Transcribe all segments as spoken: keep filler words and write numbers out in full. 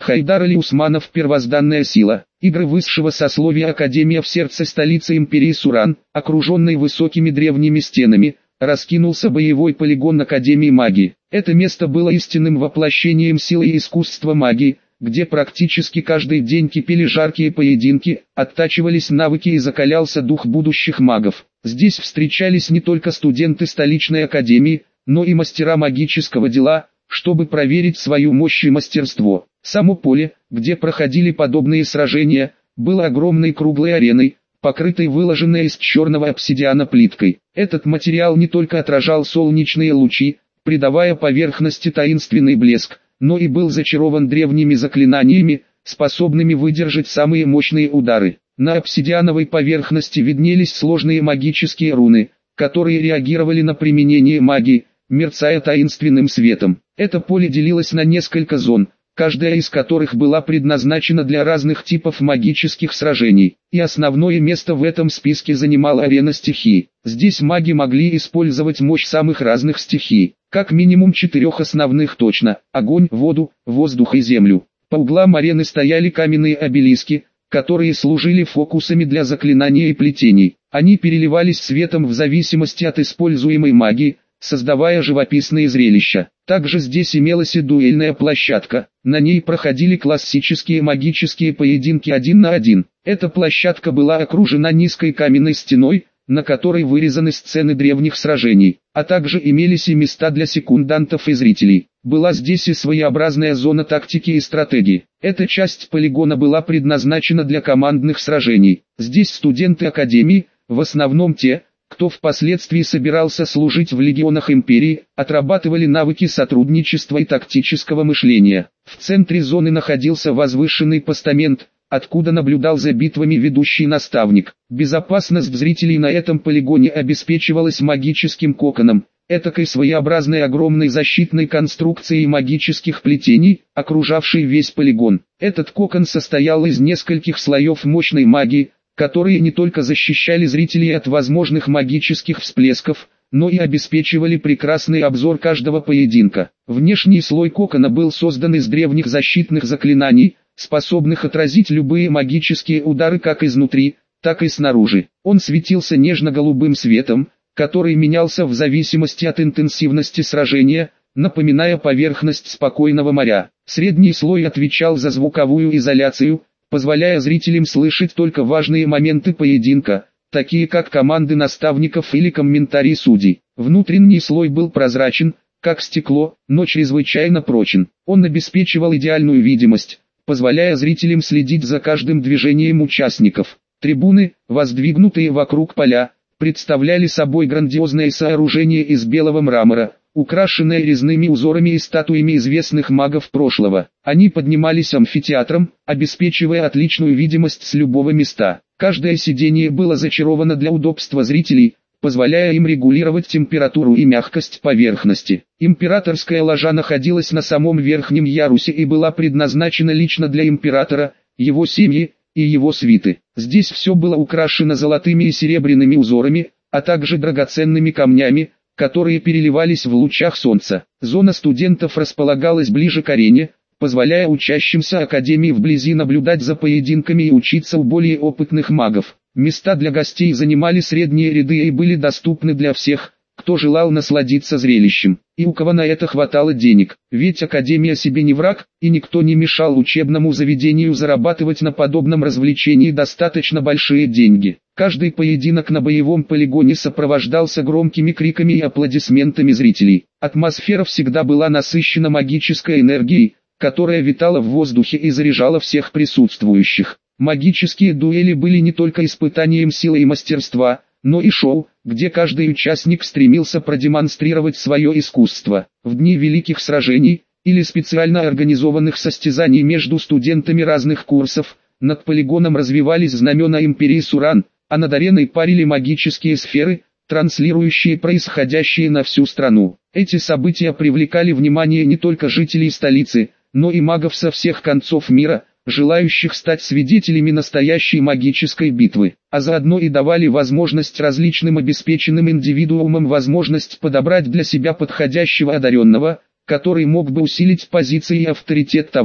Хайдар Али Усманов «Первозданная сила». Игры высшего сословия Академия в сердце столицы империи Суран, окруженной высокими древними стенами, раскинулся боевой полигон Академии магии. Это место было истинным воплощением силы и искусства магии, где практически каждый день кипели жаркие поединки, оттачивались навыки и закалялся дух будущих магов. Здесь встречались не только студенты столичной академии, но и мастера магического дела, чтобы проверить свою мощь и мастерство. Само поле, где проходили подобные сражения, было огромной круглой ареной, покрытой выложенной из черного обсидиана плиткой. Этот материал не только отражал солнечные лучи, придавая поверхности таинственный блеск, но и был зачарован древними заклинаниями, способными выдержать самые мощные удары. На обсидиановой поверхности виднелись сложные магические руны, которые реагировали на применение магии, мерцая таинственным светом. Это поле делилось на несколько зон, каждая из которых была предназначена для разных типов магических сражений, и основное место в этом списке занимала арена стихий. Здесь маги могли использовать мощь самых разных стихий, как минимум четырех основных точно: огонь, воду, воздух и землю. По углам арены стояли каменные обелиски, которые служили фокусами для заклинаний и плетений. Они переливались светом в зависимости от используемой магии, создавая живописные зрелища. Также здесь имелась и дуэльная площадка, на ней проходили классические магические поединки один на один. Эта площадка была окружена низкой каменной стеной, на которой вырезаны сцены древних сражений, а также имелись и места для секундантов и зрителей. Была здесь и своеобразная зона тактики и стратегии. Эта часть полигона была предназначена для командных сражений. Здесь студенты академии, в основном те, кто впоследствии собирался служить в легионах империи, отрабатывали навыки сотрудничества и тактического мышления. В центре зоны находился возвышенный постамент, откуда наблюдал за битвами ведущий наставник. Безопасность зрителей на этом полигоне обеспечивалась магическим коконом, этакой своеобразной огромной защитной конструкцией магических плетений, окружавшей весь полигон. Этот кокон состоял из нескольких слоев мощной магии, которые не только защищали зрителей от возможных магических всплесков, но и обеспечивали прекрасный обзор каждого поединка. Внешний слой кокона был создан из древних защитных заклинаний, способных отразить любые магические удары как изнутри, так и снаружи. Он светился нежно-голубым светом, который менялся в зависимости от интенсивности сражения, напоминая поверхность спокойного моря. Средний слой отвечал за звуковую изоляцию, позволяя зрителям слышать только важные моменты поединка, такие как команды наставников или комментарии судей. Внутренний слой был прозрачен, как стекло, но чрезвычайно прочен. Он обеспечивал идеальную видимость, позволяя зрителям следить за каждым движением участников. Трибуны, воздвигнутые вокруг поля, представляли собой грандиозное сооружение из белого мрамора, украшенное резными узорами и статуями известных магов прошлого. Они поднимались амфитеатром, обеспечивая отличную видимость с любого места. Каждое сиденье было зачаровано для удобства зрителей, позволяя им регулировать температуру и мягкость поверхности. Императорская ложа находилась на самом верхнем ярусе и была предназначена лично для императора, его семьи и его свиты. Здесь все было украшено золотыми и серебряными узорами, а также драгоценными камнями, которые переливались в лучах солнца. Зона студентов располагалась ближе к арене, позволяя учащимся академии вблизи наблюдать за поединками и учиться у более опытных магов. Места для гостей занимали средние ряды и были доступны для всех, кто желал насладиться зрелищем, и у кого на это хватало денег. Ведь академия себе не враг, и никто не мешал учебному заведению зарабатывать на подобном развлечении достаточно большие деньги. Каждый поединок на боевом полигоне сопровождался громкими криками и аплодисментами зрителей. Атмосфера всегда была насыщена магической энергией, которая витала в воздухе и заряжала всех присутствующих. Магические дуэли были не только испытанием силы и мастерства, но и шоу, где каждый участник стремился продемонстрировать свое искусство. В дни великих сражений, или специально организованных состязаний между студентами разных курсов, над полигоном развивались знамена империи Суран, а над ареной парили магические сферы, транслирующие происходящее на всю страну. Эти события привлекали внимание не только жителей столицы, но и магов со всех концов мира, желающих стать свидетелями настоящей магической битвы, а заодно и давали возможность различным обеспеченным индивидуумам возможность подобрать для себя подходящего одаренного, который мог бы усилить позиции и авторитет того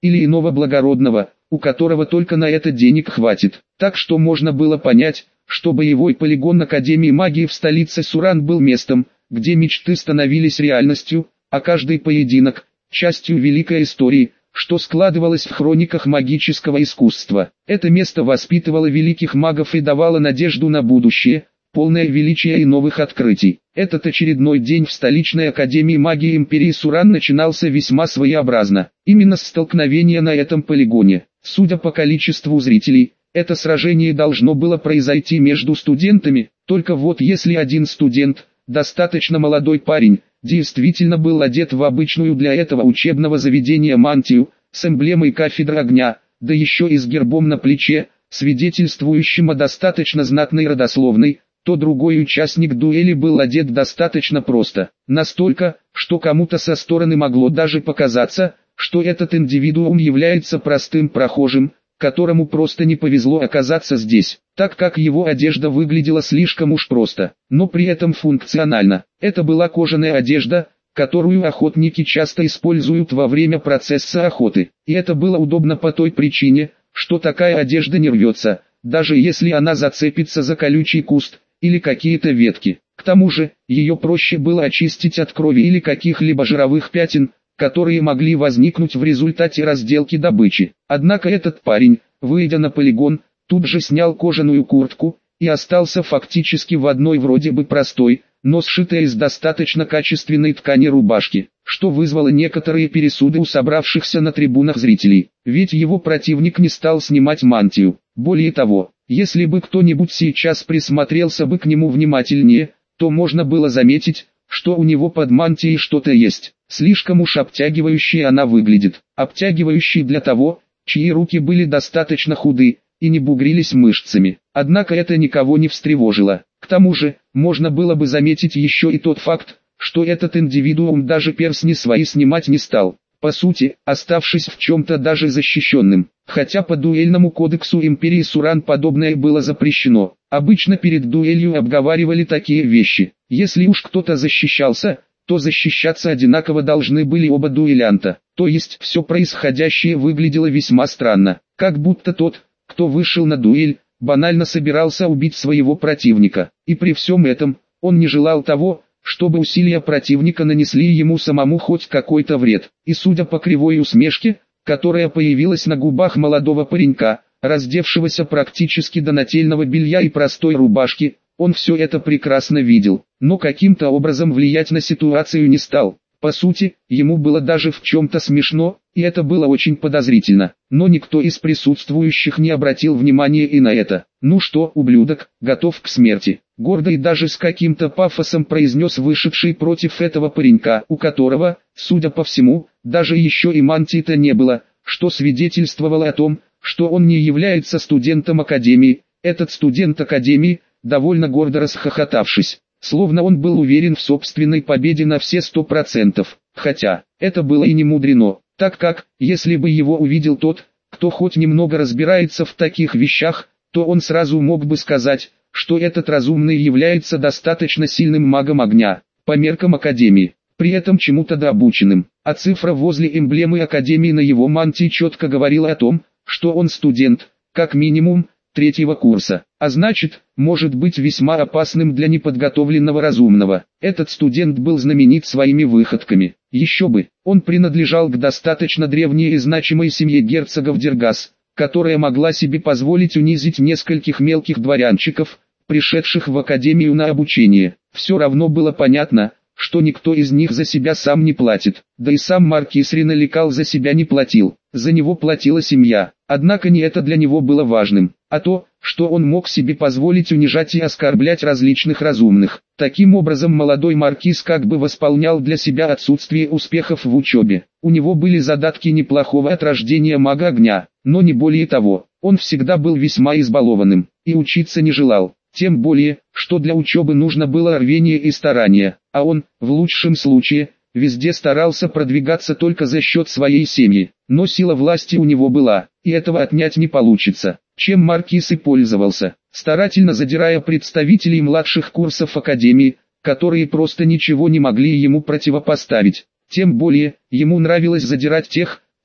или иного благородного, у которого только на это денег хватит. Так что можно было понять, что боевой полигон Академии магии в столице Суран был местом, где мечты становились реальностью, а каждый поединок – частью великой истории, что складывалось в хрониках магического искусства. Это место воспитывало великих магов и давало надежду на будущее, полное величия и новых открытий. Этот очередной день в столичной Академии магии Империи Суран начинался весьма своеобразно. Именно с столкновения на этом полигоне. Судя по количеству зрителей, это сражение должно было произойти между студентами, только вот если один студент, достаточно молодой парень, действительно был одет в обычную для этого учебного заведения мантию, с эмблемой кафедры огня, да еще и с гербом на плече, свидетельствующим о достаточно знатной родословной, то другой участник дуэли был одет достаточно просто. Настолько, что кому-то со стороны могло даже показаться, что этот индивидуум является простым прохожим, которому просто не повезло оказаться здесь, так как его одежда выглядела слишком уж просто, но при этом функционально. Это была кожаная одежда, которую охотники часто используют во время процесса охоты. И это было удобно по той причине, что такая одежда не рвется, даже если она зацепится за колючий куст или какие-то ветки. К тому же, ее проще было очистить от крови или каких-либо жировых пятен, которые могли возникнуть в результате разделки добычи. Однако этот парень, выйдя на полигон, тут же снял кожаную куртку и остался фактически в одной вроде бы простой, но сшитой из достаточно качественной ткани рубашки, что вызвало некоторые пересуды у собравшихся на трибунах зрителей, ведь его противник не стал снимать мантию. Более того, если бы кто-нибудь сейчас присмотрелся бы к нему внимательнее, то можно было заметить, что у него под мантией что-то есть. Слишком уж обтягивающей она выглядит. Обтягивающей для того, чьи руки были достаточно худы и не бугрились мышцами. Однако это никого не встревожило. К тому же, можно было бы заметить еще и тот факт, что этот индивидуум даже перстни свои снимать не стал, по сути, оставшись в чем-то даже защищенным. Хотя по дуэльному кодексу Империи Суран подобное было запрещено. Обычно перед дуэлью обговаривали такие вещи. Если уж кто-то защищался, то защищаться одинаково должны были оба дуэлянта. То есть все происходящее выглядело весьма странно, как будто тот, кто вышел на дуэль, банально собирался убить своего противника. И при всем этом, он не желал того, чтобы усилия противника нанесли ему самому хоть какой-то вред. И судя по кривой усмешке, которая появилась на губах молодого паренька, раздевшегося практически до нательного белья и простой рубашки, он все это прекрасно видел, но каким-то образом влиять на ситуацию не стал. По сути, ему было даже в чем-то смешно, и это было очень подозрительно, но никто из присутствующих не обратил внимания и на это. «Ну что, ублюдок, готов к смерти?» Гордо и даже с каким-то пафосом произнес вышедший против этого паренька, у которого, судя по всему, даже еще и мантии-то не было, что свидетельствовало о том, что он не является студентом Академии. Этот студент Академии, довольно гордо расхохотавшись, словно он был уверен в собственной победе на все сто процентов, хотя, это было и не мудрено, так как, если бы его увидел тот, кто хоть немного разбирается в таких вещах, то он сразу мог бы сказать, что этот разумный является достаточно сильным магом огня, по меркам Академии, при этом чему-то дообученным, а цифра возле эмблемы Академии на его мантии четко говорила о том, что он студент, как минимум, третьего курса, а значит, может быть весьма опасным для неподготовленного разумного. Этот студент был знаменит своими выходками. Еще бы, он принадлежал к достаточно древней и значимой семье герцогов Дергас, которая могла себе позволить унизить нескольких мелких дворянчиков, пришедших в академию на обучение. Все равно было понятно, что никто из них за себя сам не платит, да и сам маркиз Риналикал за себя не платил, за него платила семья. Однако не это для него было важным, а то, что он мог себе позволить унижать и оскорблять различных разумных. Таким образом молодой маркиз как бы восполнял для себя отсутствие успехов в учебе. У него были задатки неплохого от рождения мага огня, но не более того, он всегда был весьма избалованным, и учиться не желал. Тем более, что для учебы нужно было рвение и старание, а он, в лучшем случае, везде старался продвигаться только за счет своей семьи. Но сила власти у него была, и этого отнять не получится, чем маркиз и пользовался, старательно задирая представителей младших курсов Академии, которые просто ничего не могли ему противопоставить. Тем более, ему нравилось задирать тех,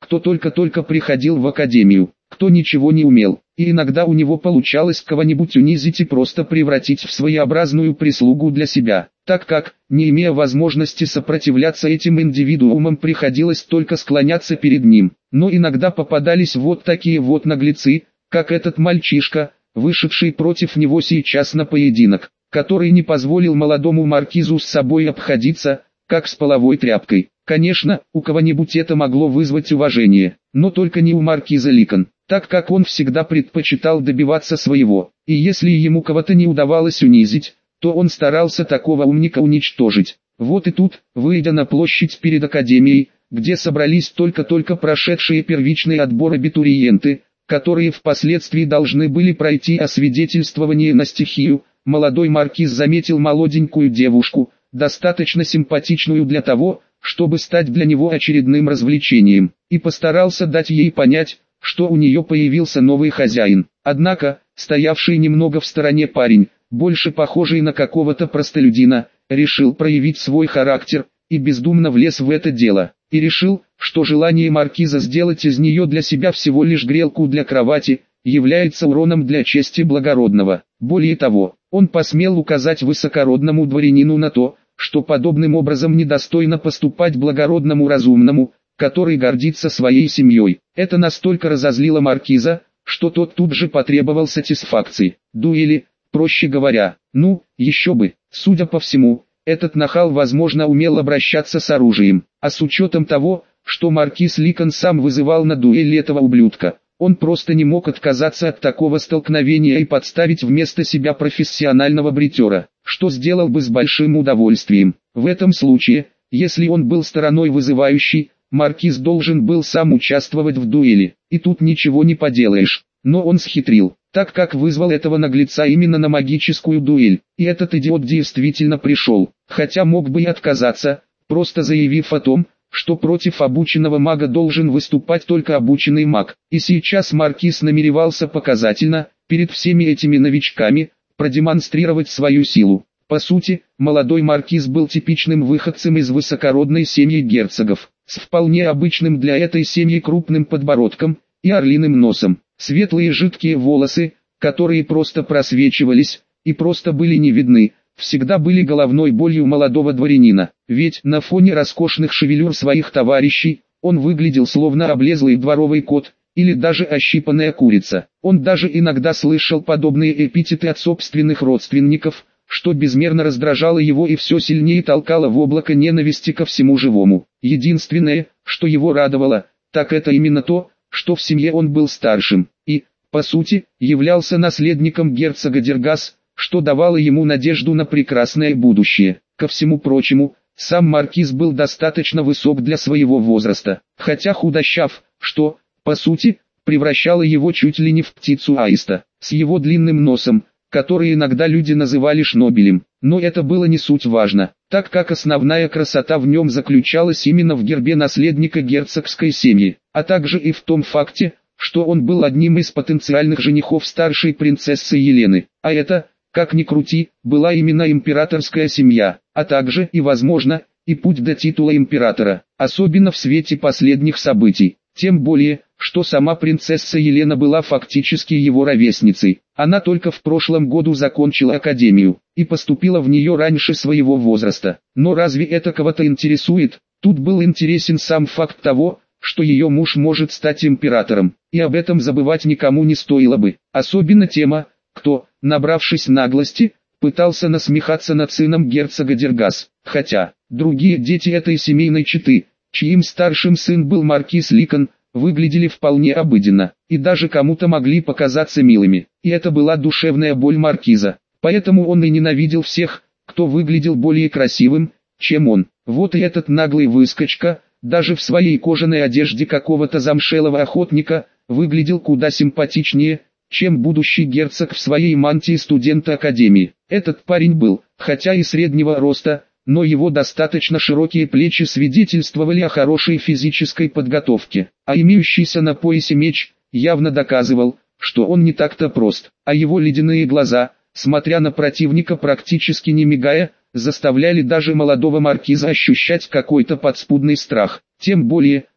кто только-только приходил в академию, кто ничего не умел, и иногда у него получалось кого-нибудь унизить и просто превратить в своеобразную прислугу для себя, так как, не имея возможности сопротивляться этим индивидуумам, приходилось только склоняться перед ним. Но иногда попадались вот такие вот наглецы, как этот мальчишка, вышедший против него сейчас на поединок, который не позволил молодому маркизу с собой обходиться, как с половой тряпкой. Конечно, у кого-нибудь это могло вызвать уважение, но только не у маркиза Ликон, так как он всегда предпочитал добиваться своего, и если ему кого-то не удавалось унизить, то он старался такого умника уничтожить. Вот и тут, выйдя на площадь перед академией, где собрались только-только прошедшие первичный отбор абитуриенты, которые впоследствии должны были пройти освидетельствование на стихию, молодой маркиз заметил молоденькую девушку, достаточно симпатичную для того, чтобы стать для него очередным развлечением, и постарался дать ей понять, что у нее появился новый хозяин. Однако, стоявший немного в стороне парень, больше похожий на какого-то простолюдина, решил проявить свой характер, и бездумно влез в это дело, и решил, что желание маркиза сделать из нее для себя всего лишь грелку для кровати, является уроном для чести благородного. Более того, он посмел указать высокородному дворянину на то, что подобным образом недостойно поступать благородному разумному, который гордится своей семьей. Это настолько разозлило маркиза, что тот тут же потребовал сатисфакции, дуэли, проще говоря. Ну, еще бы, судя по всему, этот нахал возможно умел обращаться с оружием, а с учетом того, что маркиз Ликон сам вызывал на дуэль этого ублюдка, он просто не мог отказаться от такого столкновения и подставить вместо себя профессионального бритера, что сделал бы с большим удовольствием. В этом случае, если он был стороной вызывающей, маркиз должен был сам участвовать в дуэли, и тут ничего не поделаешь. Но он схитрил, так как вызвал этого наглеца именно на магическую дуэль, и этот идиот действительно пришел, хотя мог бы и отказаться, просто заявив о том, что против обученного мага должен выступать только обученный маг. И сейчас маркиз намеревался показательно, перед всеми этими новичками, продемонстрировать свою силу. По сути, молодой маркиз был типичным выходцем из высокородной семьи герцогов, с вполне обычным для этой семьи крупным подбородком и орлиным носом. Светлые жидкие волосы, которые просто просвечивались, и просто были не видны, всегда были головной болью молодого дворянина, ведь на фоне роскошных шевелюр своих товарищей, он выглядел словно облезлый дворовый кот, или даже ощипанная курица. Он даже иногда слышал подобные эпитеты от собственных родственников, что безмерно раздражало его и все сильнее толкало в облако ненависти ко всему живому. Единственное, что его радовало, так это именно то, что в семье он был старшим, и, по сути, являлся наследником герцога Дергас, что давало ему надежду на прекрасное будущее. Ко всему прочему, сам маркиз был достаточно высок для своего возраста, хотя худощав, что, по сути, превращало его чуть ли не в птицу аиста, с его длинным носом, который иногда люди называли шнобелем. Но это было не суть важно, так как основная красота в нем заключалась именно в гербе наследника герцогской семьи, а также и в том факте, что он был одним из потенциальных женихов старшей принцессы Елены, а это, как ни крути, была именно императорская семья, а также и, возможно, и путь до титула императора, особенно в свете последних событий. Тем более, что сама принцесса Елена была фактически его ровесницей. Она только в прошлом году закончила академию и поступила в нее раньше своего возраста. Но разве это кого-то интересует? Тут был интересен сам факт того, что ее муж может стать императором, и об этом забывать никому не стоило бы. Особенно тема, кто, набравшись наглости, пытался насмехаться над сыном герцога Дергас, хотя другие дети этой семейной четы, чьим старшим сын был маркиз Ликон, выглядели вполне обыденно, и даже кому-то могли показаться милыми, и это была душевная боль маркиза, поэтому он и ненавидел всех, кто выглядел более красивым, чем он. Вот и этот наглый выскочка, даже в своей кожаной одежде какого-то замшелого охотника, выглядел куда симпатичнее, чем будущий герцог в своей мантии студента академии. Этот парень был, хотя и среднего роста, но его достаточно широкие плечи свидетельствовали о хорошей физической подготовке, а имеющийся на поясе меч явно доказывал, что он не так-то прост, а его ледяные глаза, смотря на противника практически не мигая, заставляли даже молодого маркиза ощущать какой-то подспудный страх, тем более,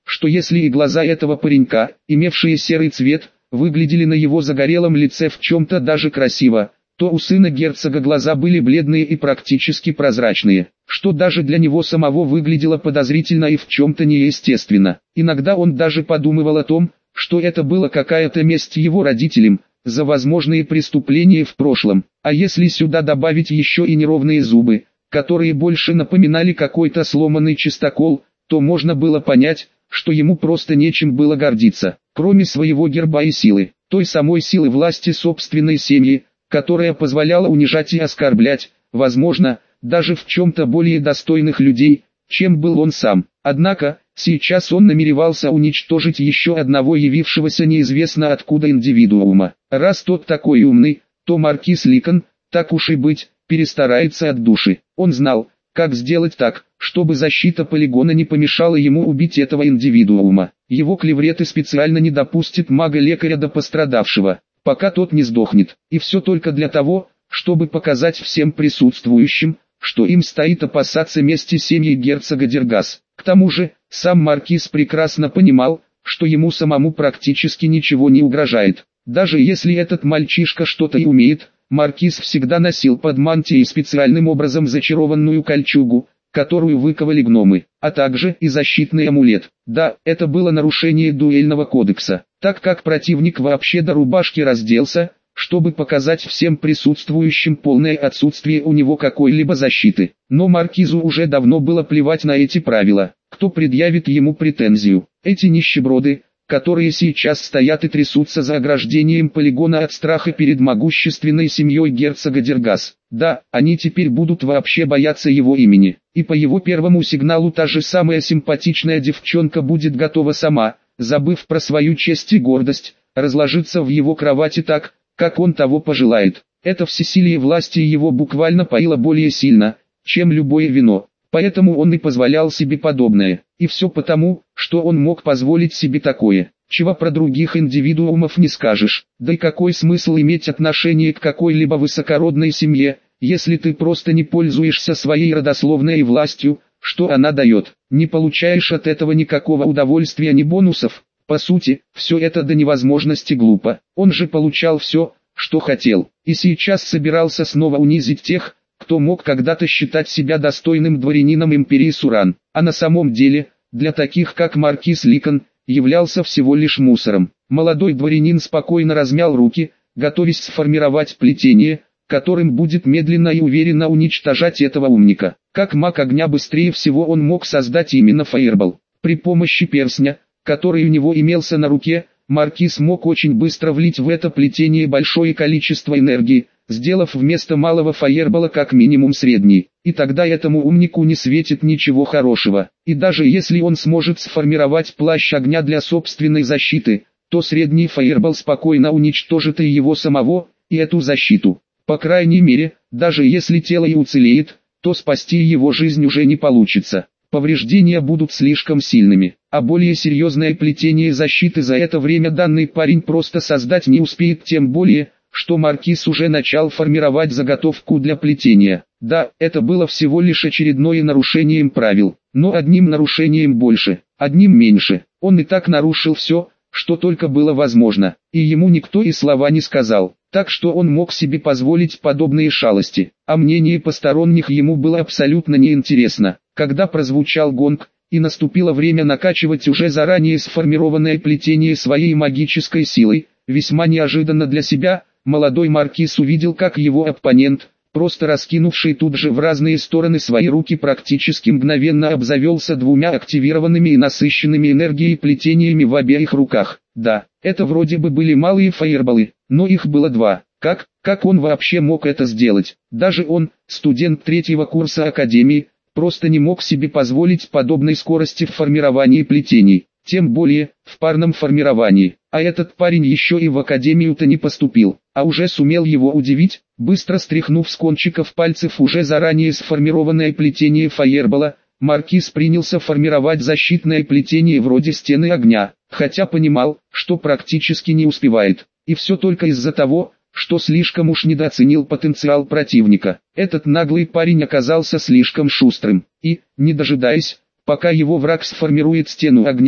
что если и глаза этого паренька, имевшие серый цвет, выглядели на его загорелом лице в чем-то даже красиво, то у сына герцога глаза были бледные и практически прозрачные, что даже для него самого выглядело подозрительно и в чем-то неестественно. Иногда он даже подумывал о том, что это была какая-то месть его родителям за возможные преступления в прошлом, а если сюда добавить еще и неровные зубы, которые больше напоминали какой-то сломанный чистокол, то можно было понять, что ему просто нечем было гордиться, кроме своего герба и силы, той самой силы власти собственной семьи, которая позволяла унижать и оскорблять, возможно, даже в чем-то более достойных людей, чем был он сам. Однако, сейчас он намеревался уничтожить еще одного явившегося неизвестно откуда индивидуума. Раз тот такой умный, то маркиз Ликон, так уж и быть, перестарается от души. Он знал, как сделать так, чтобы защита полигона не помешала ему убить этого индивидуума. Его клевреты специально не допустит мага-лекаря до пострадавшего, пока тот не сдохнет. И все только для того, чтобы показать всем присутствующим, что им стоит опасаться мести семьи герцога Дергас. К тому же, сам маркиз прекрасно понимал, что ему самому практически ничего не угрожает. Даже если этот мальчишка что-то и умеет, маркиз всегда носил под мантией специальным образом зачарованную кольчугу, которую выковали гномы, а также и защитный амулет. Да, это было нарушение дуэльного кодекса, так как противник вообще до рубашки разделся, чтобы показать всем присутствующим полное отсутствие у него какой-либо защиты. Но маркизу уже давно было плевать на эти правила, кто предъявит ему претензию. Эти нищеброды, которые сейчас стоят и трясутся за ограждением полигона от страха перед могущественной семьей герцога Дергас. Да, они теперь будут вообще бояться его имени, и по его первому сигналу та же самая симпатичная девчонка будет готова сама, забыв про свою честь и гордость, разложиться в его кровати так, как он того пожелает. Это всесилие власти его буквально поило более сильно, чем любое вино. Поэтому он и позволял себе подобное. И все потому, что он мог позволить себе такое, чего про других индивидуумов не скажешь. Да и какой смысл иметь отношение к какой-либо высокородной семье, если ты просто не пользуешься своей родословной властью, что она дает, не получаешь от этого никакого удовольствия ни бонусов. По сути, все это до невозможности глупо. Он же получал все, что хотел, и сейчас собирался снова унизить тех, кто мог когда-то считать себя достойным дворянином империи Суран, а на самом деле, для таких как маркиз Ликон, являлся всего лишь мусором. Молодой дворянин спокойно размял руки, готовясь сформировать плетение, которым будет медленно и уверенно уничтожать этого умника. Как маг огня быстрее всего он мог создать именно фаербол. При помощи перстня, который у него имелся на руке, маркиз мог очень быстро влить в это плетение большое количество энергии, сделав вместо малого фаербола как минимум средний, и тогда этому умнику не светит ничего хорошего. И даже если он сможет сформировать плащ огня для собственной защиты, то средний фаербол спокойно уничтожит и его самого, и эту защиту. По крайней мере, даже если тело и уцелеет, то спасти его жизнь уже не получится. Повреждения будут слишком сильными, а более серьезное плетение защиты за это время данный парень просто создать не успеет, тем более, что маркиз уже начал формировать заготовку для плетения. Да, это было всего лишь очередное нарушением правил, но одним нарушением больше, одним меньше. Он и так нарушил все, что только было возможно, и ему никто и слова не сказал, так что он мог себе позволить подобные шалости, а мнение посторонних ему было абсолютно неинтересно. Когда прозвучал гонг, и наступило время накачивать уже заранее сформированное плетение своей магической силой, весьма неожиданно для себя, молодой маркиз увидел, как его оппонент, просто раскинувший тут же в разные стороны свои руки, практически мгновенно обзавелся двумя активированными и насыщенными энергией плетениями в обеих руках. Да, это вроде бы были малые фаерболы, но их было два. Как, как он вообще мог это сделать? Даже он, студент третьего курса академии, просто не мог себе позволить подобной скорости в формировании плетений, тем более, в парном формировании. А этот парень еще и в академию-то не поступил, а уже сумел его удивить, быстро стряхнув с кончиков пальцев уже заранее сформированное плетение фаербола, маркиз принялся формировать защитное плетение вроде стены огня, хотя понимал, что практически не успевает, и все только из-за того, что слишком уж недооценил потенциал противника. Этот наглый парень оказался слишком шустрым, и, не дожидаясь, пока его враг сформирует стену огня,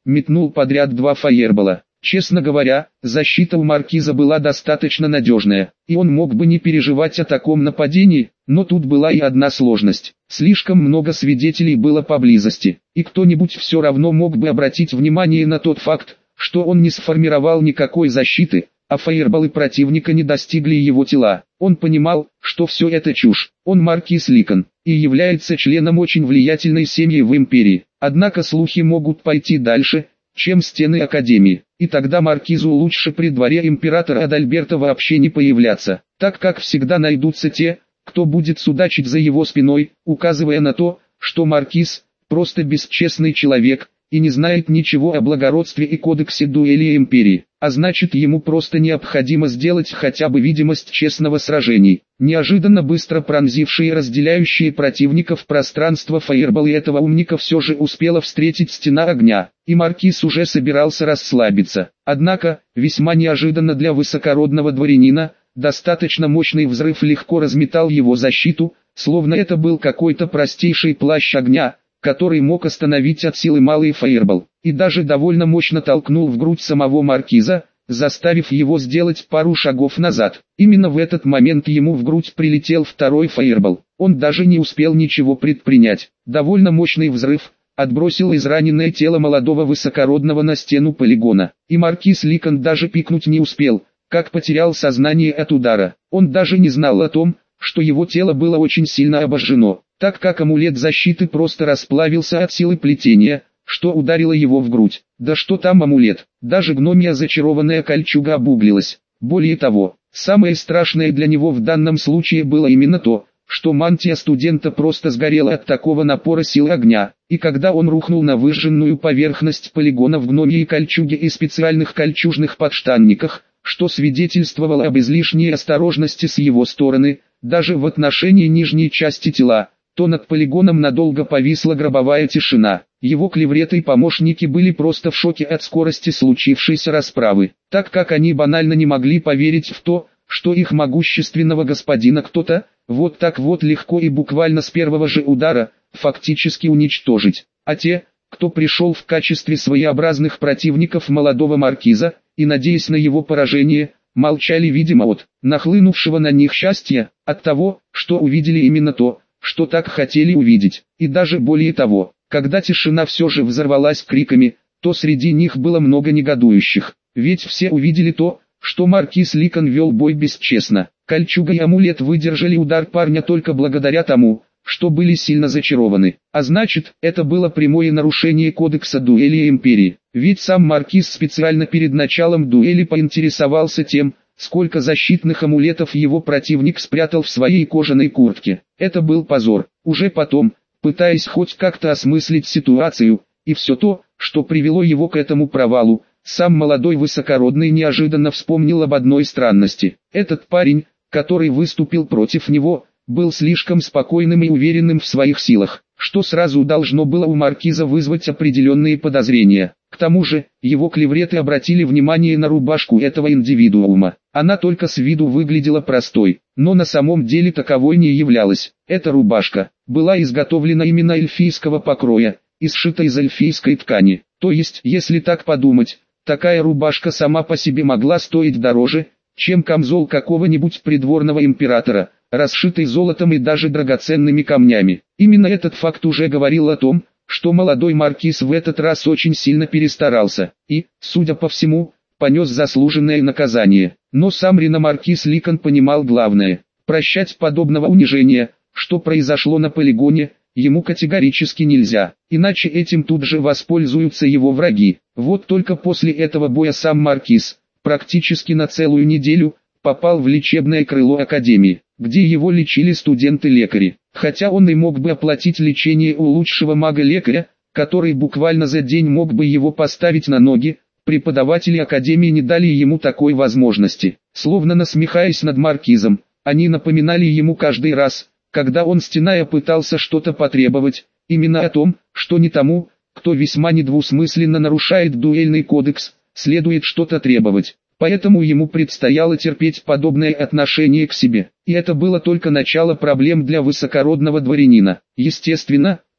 метнул подряд два фаербола. Честно говоря, защита у маркиза была достаточно надежная, и он мог бы не переживать о таком нападении, но тут была и одна сложность. Слишком много свидетелей было поблизости, и кто-нибудь все равно мог бы обратить внимание на тот факт, что он не сформировал никакой защиты, а фаерболы противника не достигли его тела. Он понимал, что все это чушь. Он маркиз Ликон, и является членом очень влиятельной семьи в империи. Однако слухи могут пойти дальше, чем стены Академии, и тогда маркизу лучше при дворе императора Адальберта вообще не появляться, так как всегда найдутся те, кто будет судачить за его спиной, указывая на то, что маркиз – просто бесчестный человек, и не знает ничего о благородстве и кодексе дуэли империи, а значит ему просто необходимо сделать хотя бы видимость честного сражений. Неожиданно быстро пронзившие разделяющие противников пространство фаерболы этого умника все же успела встретить стена огня, и маркиз уже собирался расслабиться. Однако, весьма неожиданно для высокородного дворянина, достаточно мощный взрыв легко разметал его защиту, словно это был какой-то простейший плащ огня, который мог остановить от силы малый фаербол, и даже довольно мощно толкнул в грудь самого маркиза, заставив его сделать пару шагов назад. Именно в этот момент ему в грудь прилетел второй фаербол. Он даже не успел ничего предпринять. Довольно мощный взрыв отбросил израненное тело молодого высокородного на стену полигона, и маркиз Ликон даже пикнуть не успел, как потерял сознание от удара. Он даже не знал о том, что его тело было очень сильно обожжено, так как амулет защиты просто расплавился от силы плетения, что ударило его в грудь. Да что там амулет, даже гномья зачарованная кольчуга обуглилась. Более того, самое страшное для него в данном случае было именно то, что мантия студента просто сгорела от такого напора силы огня, и когда он рухнул на выжженную поверхность полигона в гномьей кольчуге и специальных кольчужных подштанниках, что свидетельствовало об излишней осторожности с его стороны, даже в отношении нижней части тела, то над полигоном надолго повисла гробовая тишина. Его клевреты и помощники были просто в шоке от скорости случившейся расправы, так как они банально не могли поверить в то, что их могущественного господина кто-то, вот так вот легко и буквально с первого же удара, фактически уничтожить. А те, кто пришел в качестве своеобразных противников молодого маркиза, и надеясь на его поражение, молчали, видимо, от нахлынувшего на них счастья, от того, что увидели именно то, что так хотели увидеть. И даже более того, когда тишина все же взорвалась криками, то среди них было много негодующих, ведь все увидели то, что маркиз Ликон вел бой бесчестно. Кольчуга и амулет выдержали удар парня только благодаря тому, что были сильно зачарованы. А значит, это было прямое нарушение кодекса дуэли империи. Ведь сам маркиз специально перед началом дуэли поинтересовался тем, сколько защитных амулетов его противник спрятал в своей кожаной куртке. Это был позор. Уже потом, пытаясь хоть как-то осмыслить ситуацию, и все то, что привело его к этому провалу, сам молодой высокородный неожиданно вспомнил об одной странности. Этот парень, который выступил против него, был слишком спокойным и уверенным в своих силах, что сразу должно было у маркиза вызвать определенные подозрения. К тому же, его клевреты обратили внимание на рубашку этого индивидуума. Она только с виду выглядела простой, но на самом деле таковой не являлась. Эта рубашка была изготовлена именно эльфийского покроя и сшита из эльфийской ткани. То есть, если так подумать, такая рубашка сама по себе могла стоить дороже, чем камзол какого-нибудь придворного императора, расшитый золотом и даже драгоценными камнями. Именно этот факт уже говорил о том, что молодой маркиз в этот раз очень сильно перестарался, и, судя по всему, понес заслуженное наказание. Но сам Реномаркиз Ликон понимал главное: прощать подобного унижения, что произошло на полигоне, ему категорически нельзя, иначе этим тут же воспользуются его враги. Вот только после этого боя сам маркиз, практически на целую неделю, попал в лечебное крыло Академии, где его лечили студенты-лекари. Хотя он и мог бы оплатить лечение у лучшего мага-лекаря, который буквально за день мог бы его поставить на ноги, преподаватели Академии не дали ему такой возможности. Словно насмехаясь над маркизом, они напоминали ему каждый раз, когда он, стеная, пытался что-то потребовать, именно о том, что не тому, кто весьма недвусмысленно нарушает дуэльный кодекс, следует что-то требовать. Поэтому ему предстояло терпеть подобное отношение к себе. И это было только начало проблем для высокородного дворянина. Естественно,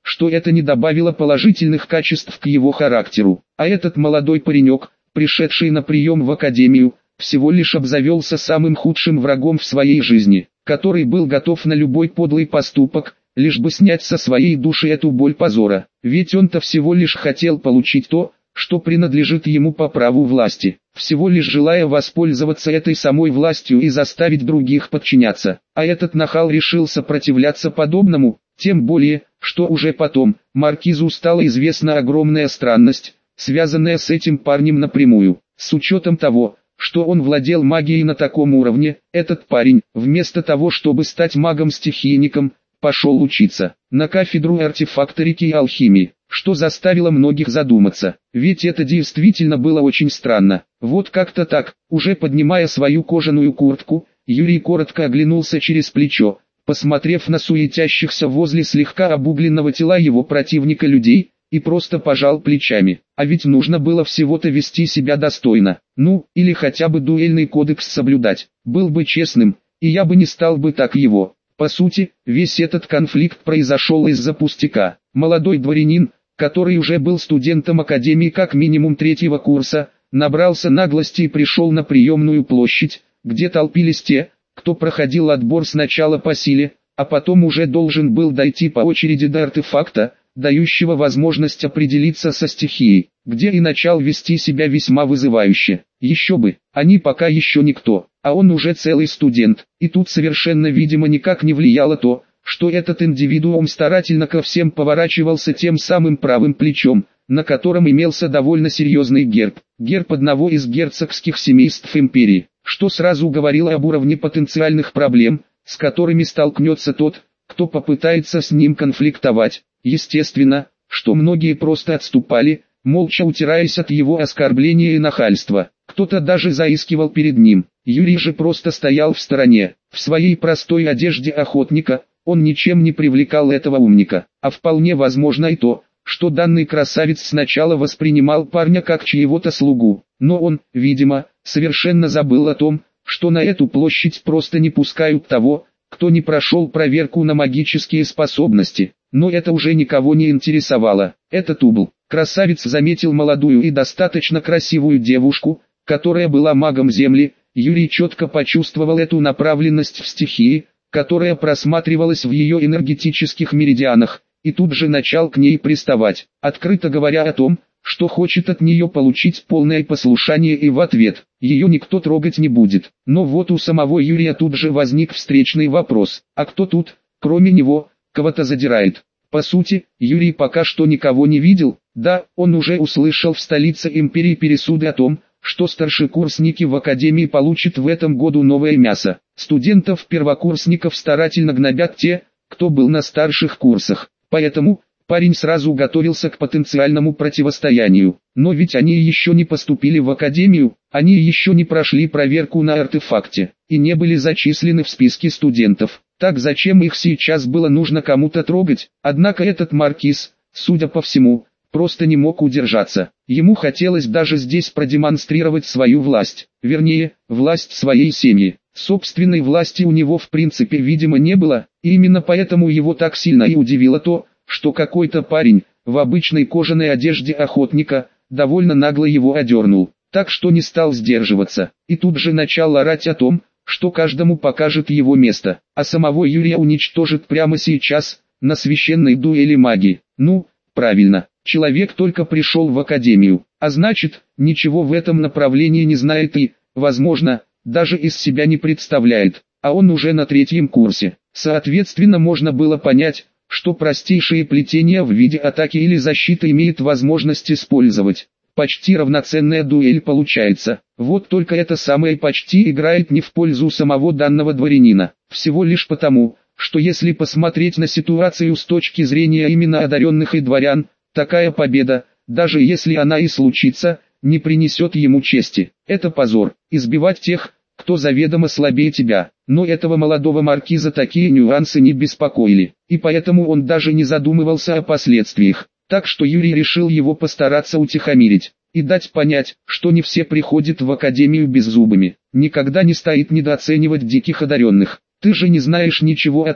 что это не добавило положительных качеств к его характеру. А этот молодой паренек, пришедший на прием в академию, всего лишь обзавелся самым худшим врагом в своей жизни, который был готов на любой подлый поступок, лишь бы снять со своей души эту боль позора. Ведь он-то всего лишь хотел получить то, что принадлежит ему по праву власти, всего лишь желая воспользоваться этой самой властью и заставить других подчиняться. А этот нахал решил сопротивляться подобному, тем более, что уже потом, маркизу стала известна огромная странность, связанная с этим парнем напрямую. С учетом того, что он владел магией на таком уровне, этот парень, вместо того чтобы стать магом-стихийником, пошел учиться на кафедру артефакторики и алхимии, что заставило многих задуматься, ведь это действительно было очень странно. Вот как-то так, уже поднимая свою кожаную куртку, Юрий коротко оглянулся через плечо, посмотрев на суетящихся возле слегка обугленного тела его противника людей, и просто пожал плечами. А ведь нужно было всего-то вести себя достойно, ну, или хотя бы дуэльный кодекс соблюдать. Был бы честным, и я бы не стал бы так его. По сути, весь этот конфликт произошел из-за пустяка. Молодой дворянин, который уже был студентом академии как минимум третьего курса, набрался наглости и пришел на приемную площадь, где толпились те, кто проходил отбор сначала по силе, а потом уже должен был дойти по очереди до артефакта, дающего возможность определиться со стихией, где и начал вести себя весьма вызывающе. Еще бы, они пока еще никто, а он уже целый студент, и тут совершенно видимо никак не влияло то, что этот индивидуум старательно ко всем поворачивался тем самым правым плечом, на котором имелся довольно серьезный герб, герб одного из герцогских семейств империи, что сразу говорило об уровне потенциальных проблем, с которыми столкнется тот, кто попытается с ним конфликтовать. Естественно, что многие просто отступали, молча утираясь от его оскорбления и нахальства. Кто-то даже заискивал перед ним. Юрий же просто стоял в стороне. В своей простой одежде охотника, он ничем не привлекал этого умника. А вполне возможно и то, что данный красавец сначала воспринимал парня как чьего-то слугу. Но он, видимо, совершенно забыл о том, что на эту площадь просто не пускают того, кто не прошел проверку на магические способности. Но это уже никого не интересовало. Этот убл, красавец, заметил молодую и достаточно красивую девушку, которая была магом земли. Юрий четко почувствовал эту направленность в стихии, которая просматривалась в ее энергетических меридианах, и тут же начал к ней приставать, открыто говоря о том, что хочет от нее получить полное послушание, и в ответ ее никто трогать не будет. Но вот у самого Юрия тут же возник встречный вопрос: а кто тут, кроме него, кого-то задирает? По сути, Юрий пока что никого не видел. Да, он уже услышал в столице империи пересуды о том, что старшекурсники в академии получат в этом году новое мясо. Студентов-первокурсников старательно гнобят те, кто был на старших курсах. Поэтому парень сразу готовился к потенциальному противостоянию. Но ведь они еще не поступили в академию, они еще не прошли проверку на артефакте, и не были зачислены в списке студентов. Так зачем их сейчас было нужно кому-то трогать? Однако этот маркиз, судя по всему, просто не мог удержаться. Ему хотелось даже здесь продемонстрировать свою власть, вернее, власть своей семьи. Собственной власти у него в принципе видимо не было, и именно поэтому его так сильно и удивило то, что какой-то парень, в обычной кожаной одежде охотника, довольно нагло его одернул, так что не стал сдерживаться, и тут же начал орать о том, что каждому покажет его место, а самого Юрия уничтожит прямо сейчас, на священной дуэли магии. Ну, правильно, человек только пришел в академию, а значит, ничего в этом направлении не знает и, возможно, даже из себя не представляет, а он уже на третьем курсе. Соответственно, можно было понять, что простейшие плетения в виде атаки или защиты имеет возможность использовать. Почти равноценная дуэль получается. Вот только это самое почти играет не в пользу самого данного дворянина. Всего лишь потому, что если посмотреть на ситуацию с точки зрения именно одаренных и дворян, такая победа, даже если она и случится, не принесет ему чести. Это позор. Избивать тех, кто заведомо слабее тебя. Но этого молодого маркиза такие нюансы не беспокоили, и поэтому он даже не задумывался о последствиях. Так что Юрий решил его постараться утихомирить, и дать понять, что не все приходят в академию беззубыми. Никогда не стоит недооценивать диких одаренных. Ты же не знаешь ничего о том,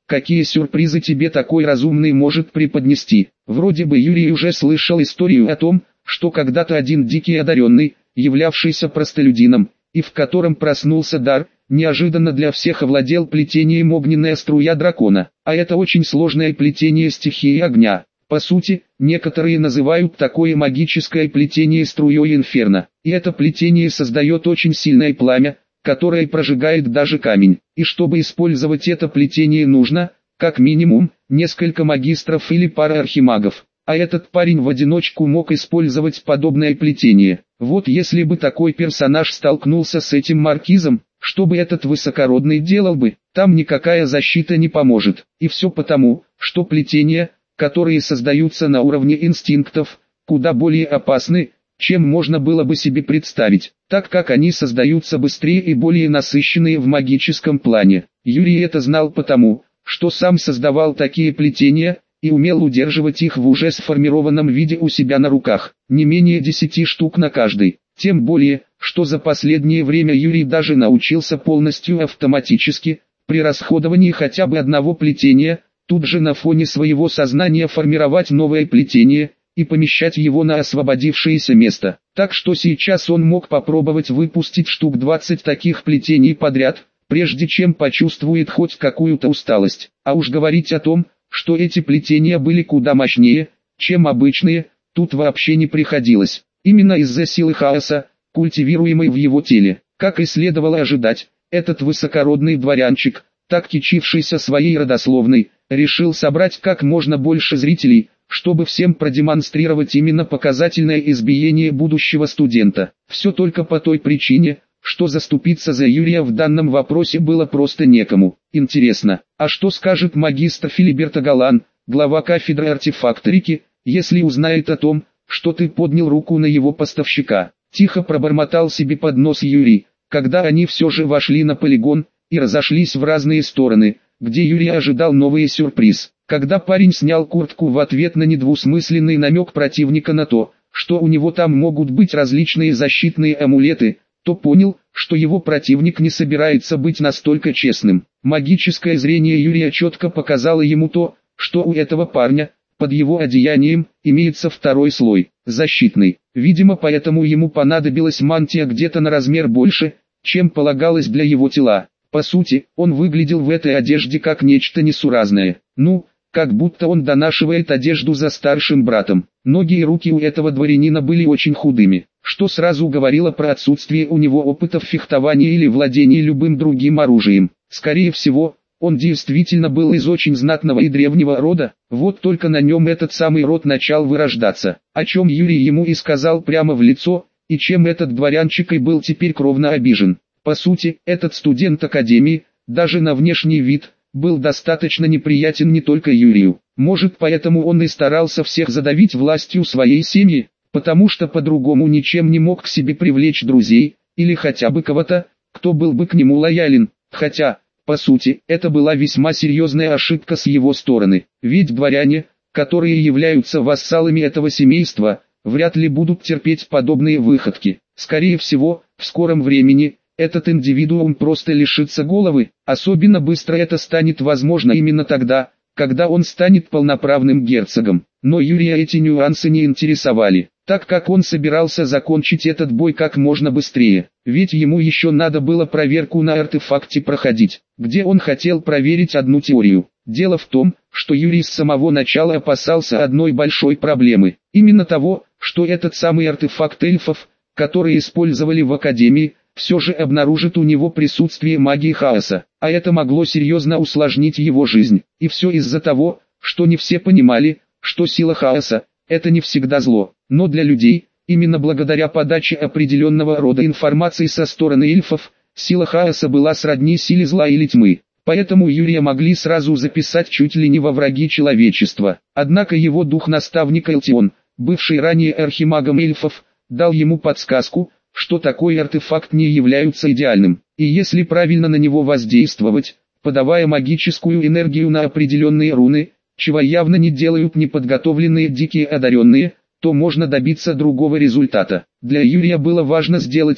какие сюрпризы тебе такой разумный может преподнести. Вроде бы Юрий уже слышал историю о том, что когда-то один дикий одаренный, являвшийся простолюдином, и в котором проснулся дар, неожиданно для всех овладел плетением огненная струя дракона, а это очень сложное плетение стихии огня. По сути, некоторые называют такое магическое плетение струей инферно, и это плетение создает очень сильное пламя, которое прожигает даже камень, и чтобы использовать это плетение нужно, как минимум, несколько магистров или пара архимагов. А этот парень в одиночку мог использовать подобное плетение. Вот если бы такой персонаж столкнулся с этим маркизом, что бы этот высокородный делал бы, там никакая защита не поможет. И все потому, что плетения, которые создаются на уровне инстинктов, куда более опасны, чем можно было бы себе представить, так как они создаются быстрее и более насыщенные в магическом плане. Юрий это знал потому, что сам создавал такие плетения, и умел удерживать их в уже сформированном виде у себя на руках, не менее десяти штук на каждый. Тем более, что за последнее время Юрий даже научился полностью автоматически, при расходовании хотя бы одного плетения, тут же на фоне своего сознания формировать новое плетение, и помещать его на освободившееся место. Так что сейчас он мог попробовать выпустить штук двадцать таких плетений подряд, прежде чем почувствует хоть какую-то усталость. А уж говорить о том, что эти плетения были куда мощнее, чем обычные, тут вообще не приходилось. Именно из-за силы хаоса, культивируемой в его теле. Как и следовало ожидать, этот высокородный дворянчик, так кичившийся своей родословной, решил собрать как можно больше зрителей, чтобы всем продемонстрировать именно показательное избиение будущего студента. Все только по той причине, что заступиться за Юрия в данном вопросе было просто некому. Интересно, а что скажет магистр Филиберто Галан, глава кафедры артефакторики, если узнает о том, что ты поднял руку на его поставщика? Тихо пробормотал себе под нос Юрий, когда они все же вошли на полигон и разошлись в разные стороны, где Юрий ожидал новый сюрприз. Когда парень снял куртку в ответ на недвусмысленный намек противника на то, что у него там могут быть различные защитные амулеты, то понял, что его противник не собирается быть настолько честным. Магическое зрение Юрия четко показало ему то, что у этого парня, под его одеянием, имеется второй слой, защитный. Видимо, поэтому ему понадобилась мантия где-то на размер больше, чем полагалось для его тела. По сути, он выглядел в этой одежде как нечто несуразное. Ну, как будто он донашивает одежду за старшим братом. Ноги и руки у этого дворянина были очень худыми, что сразу говорило про отсутствие у него опыта в фехтовании или владении любым другим оружием. Скорее всего, он действительно был из очень знатного и древнего рода, вот только на нем этот самый род начал вырождаться, о чем Юрий ему и сказал прямо в лицо, и чем этот дворянчик и был теперь кровно обижен. По сути, этот студент академии, даже на внешний вид, был достаточно неприятен не только Юрию. Может, поэтому он и старался всех задавить властью своей семьи, потому что по-другому ничем не мог к себе привлечь друзей, или хотя бы кого-то, кто был бы к нему лоялен. Хотя, по сути, это была весьма серьезная ошибка с его стороны, ведь дворяне, которые являются вассалами этого семейства, вряд ли будут терпеть подобные выходки. Скорее всего, в скором времени, этот индивидуум просто лишится головы, особенно быстро это станет возможно именно тогда, когда он станет полноправным герцогом. Но Юрия эти нюансы не интересовали, так как он собирался закончить этот бой как можно быстрее, ведь ему еще надо было проверку на артефакте проходить, где он хотел проверить одну теорию. Дело в том, что Юрий с самого начала опасался одной большой проблемы, именно того, что этот самый артефакт эльфов, который использовали в Академии, все же обнаружит у него присутствие магии хаоса, а это могло серьезно усложнить его жизнь. И все из-за того, что не все понимали, что сила хаоса – это не всегда зло, но для людей, именно благодаря подаче определенного рода информации со стороны эльфов, сила хаоса была сродни силе зла или тьмы. Поэтому Юрия могли сразу записать чуть ли не во враги человечества. Однако его дух-наставник Элтион, бывший ранее архимагом эльфов, дал ему подсказку, что такой артефакт не является идеальным, и если правильно на него воздействовать, подавая магическую энергию на определенные руны, чего явно не делают неподготовленные дикие одаренные, то можно добиться другого результата. Для Юрия было важно сделать так,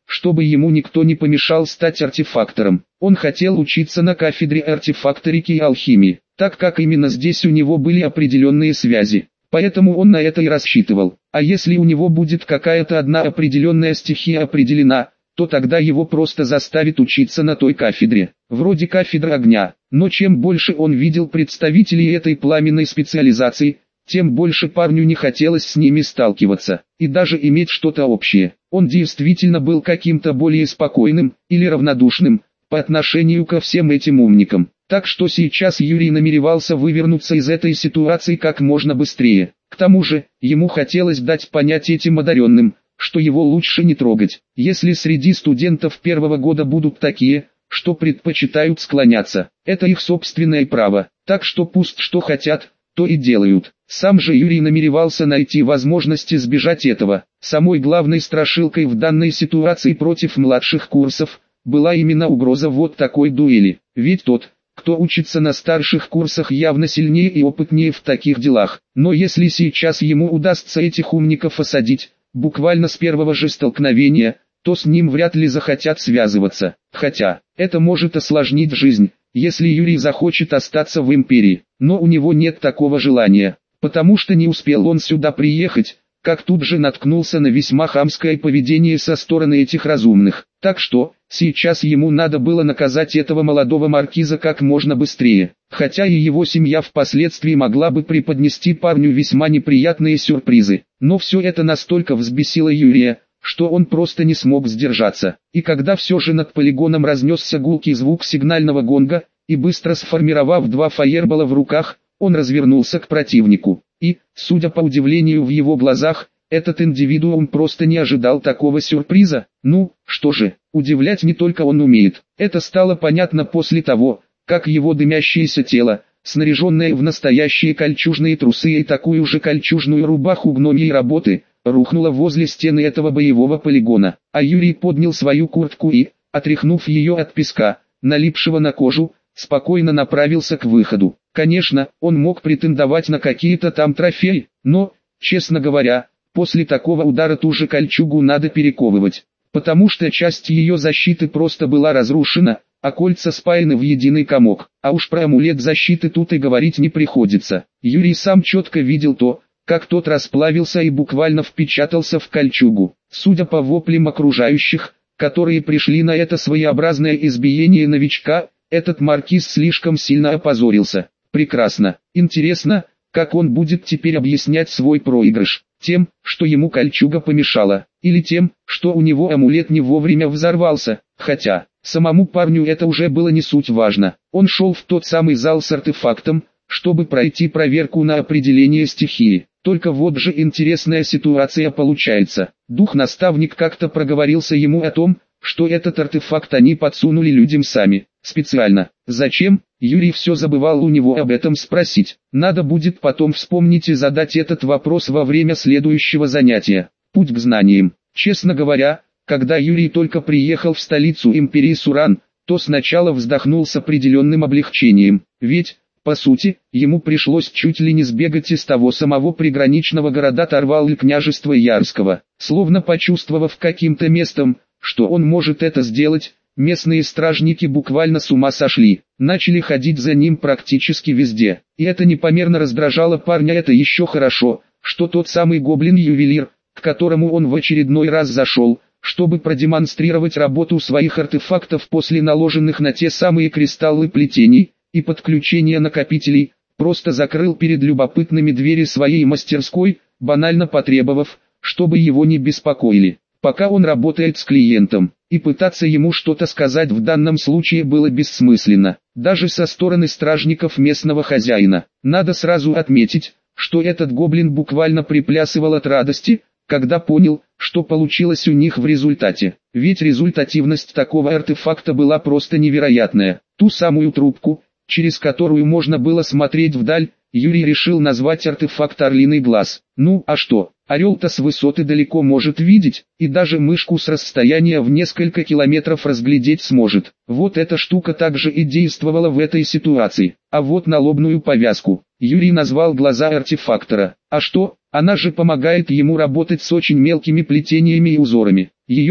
чтобы ему никто не помешал стать артефактором. Он хотел учиться на кафедре артефакторики и алхимии, так как именно здесь у него были определенные связи. Поэтому он на это и рассчитывал. А если у него будет какая-то одна определенная стихия определена, то тогда его просто заставят учиться на той кафедре, вроде кафедры огня. Но чем больше он видел представителей этой пламенной специализации, тем больше парню не хотелось с ними сталкиваться, и даже иметь что-то общее. Он действительно был каким-то более спокойным, или равнодушным, по отношению ко всем этим умникам. Так что сейчас Юрий намеревался вывернуться из этой ситуации как можно быстрее. К тому же, ему хотелось дать понять этим одаренным, что его лучше не трогать. Если среди студентов первого года будут такие, что предпочитают склоняться, это их собственное право, так что пусть что хотят, то и делают. Сам же Юрий намеревался найти возможности избежать этого. Самой главной страшилкой в данной ситуации против младших курсов была именно угроза вот такой дуэли. Ведь тот, кто учится на старших курсах, явно сильнее и опытнее в таких делах. Но если сейчас ему удастся этих умников осадить, буквально с первого же столкновения, то с ним вряд ли захотят связываться. Хотя, это может осложнить жизнь, если Юрий захочет остаться в империи. Но у него нет такого желания, потому что не успел он сюда приехать, как тут же наткнулся на весьма хамское поведение со стороны этих разумных. Так что, сейчас ему надо было наказать этого молодого маркиза как можно быстрее. Хотя и его семья впоследствии могла бы преподнести парню весьма неприятные сюрпризы. Но все это настолько взбесило Юрия, что он просто не смог сдержаться. И когда все же над полигоном разнесся гулкий звук сигнального гонга, и быстро сформировав два фаербола в руках, он развернулся к противнику. И, судя по удивлению в его глазах, этот индивидуум просто не ожидал такого сюрприза. Ну, что же, удивлять не только он умеет. Это стало понятно после того, как его дымящееся тело, снаряженное в настоящие кольчужные трусы и такую же кольчужную рубаху гномьей работы, рухнуло возле стены этого боевого полигона. А Юрий поднял свою куртку и, отряхнув ее от песка, налипшего на кожу, спокойно направился к выходу. Конечно, он мог претендовать на какие-то там трофеи, но, честно говоря, после такого удара ту же кольчугу надо перековывать, потому что часть ее защиты просто была разрушена, а кольца спаяны в единый комок. А уж про амулет защиты тут и говорить не приходится. Юрий сам четко видел то, как тот расплавился и буквально впечатался в кольчугу. Судя по воплям окружающих, которые пришли на это своеобразное избиение новичка, этот маркиз слишком сильно опозорился. Прекрасно. Интересно, как он будет теперь объяснять свой проигрыш? Тем, что ему кольчуга помешала, или тем, что у него амулет не вовремя взорвался? Хотя, самому парню это уже было не суть важно. Он шел в тот самый зал с артефактом, чтобы пройти проверку на определение стихии. Только вот же интересная ситуация получается. Дух-наставник как-то проговорился ему о том, что этот артефакт они подсунули людям сами, специально. Зачем? Юрий все забывал у него об этом спросить. Надо будет потом вспомнить и задать этот вопрос во время следующего занятия. Путь к знаниям. Честно говоря, когда Юрий только приехал в столицу империи Суран, то сначала вздохнул с определенным облегчением. Ведь, по сути, ему пришлось чуть ли не сбегать из того самого приграничного города Тарвал и княжества Ярского. Словно почувствовав каким-то местом, что он может это сделать, местные стражники буквально с ума сошли, начали ходить за ним практически везде. И это непомерно раздражало парня. Это еще хорошо, что тот самый гоблин-ювелир, к которому он в очередной раз зашел, чтобы продемонстрировать работу своих артефактов после наложенных на те самые кристаллы плетений и подключения накопителей, просто закрыл перед любопытными двери своей мастерской, банально потребовав, чтобы его не беспокоили, пока он работает с клиентом. И пытаться ему что-то сказать в данном случае было бессмысленно, даже со стороны стражников местного хозяина. Надо сразу отметить, что этот гоблин буквально приплясывал от радости, когда понял, что получилось у них в результате. Ведь результативность такого артефакта была просто невероятная. Ту самую трубку, через которую можно было смотреть вдаль, Юрий решил назвать артефакт «Орлиный глаз». Ну, а что? Орел-то с высоты далеко может видеть, и даже мышку с расстояния в несколько километров разглядеть сможет. Вот эта штука также и действовала в этой ситуации. А вот налобную повязку Юрий назвал глаза артефактора. А что? Она же помогает ему работать с очень мелкими плетениями и узорами. Ее,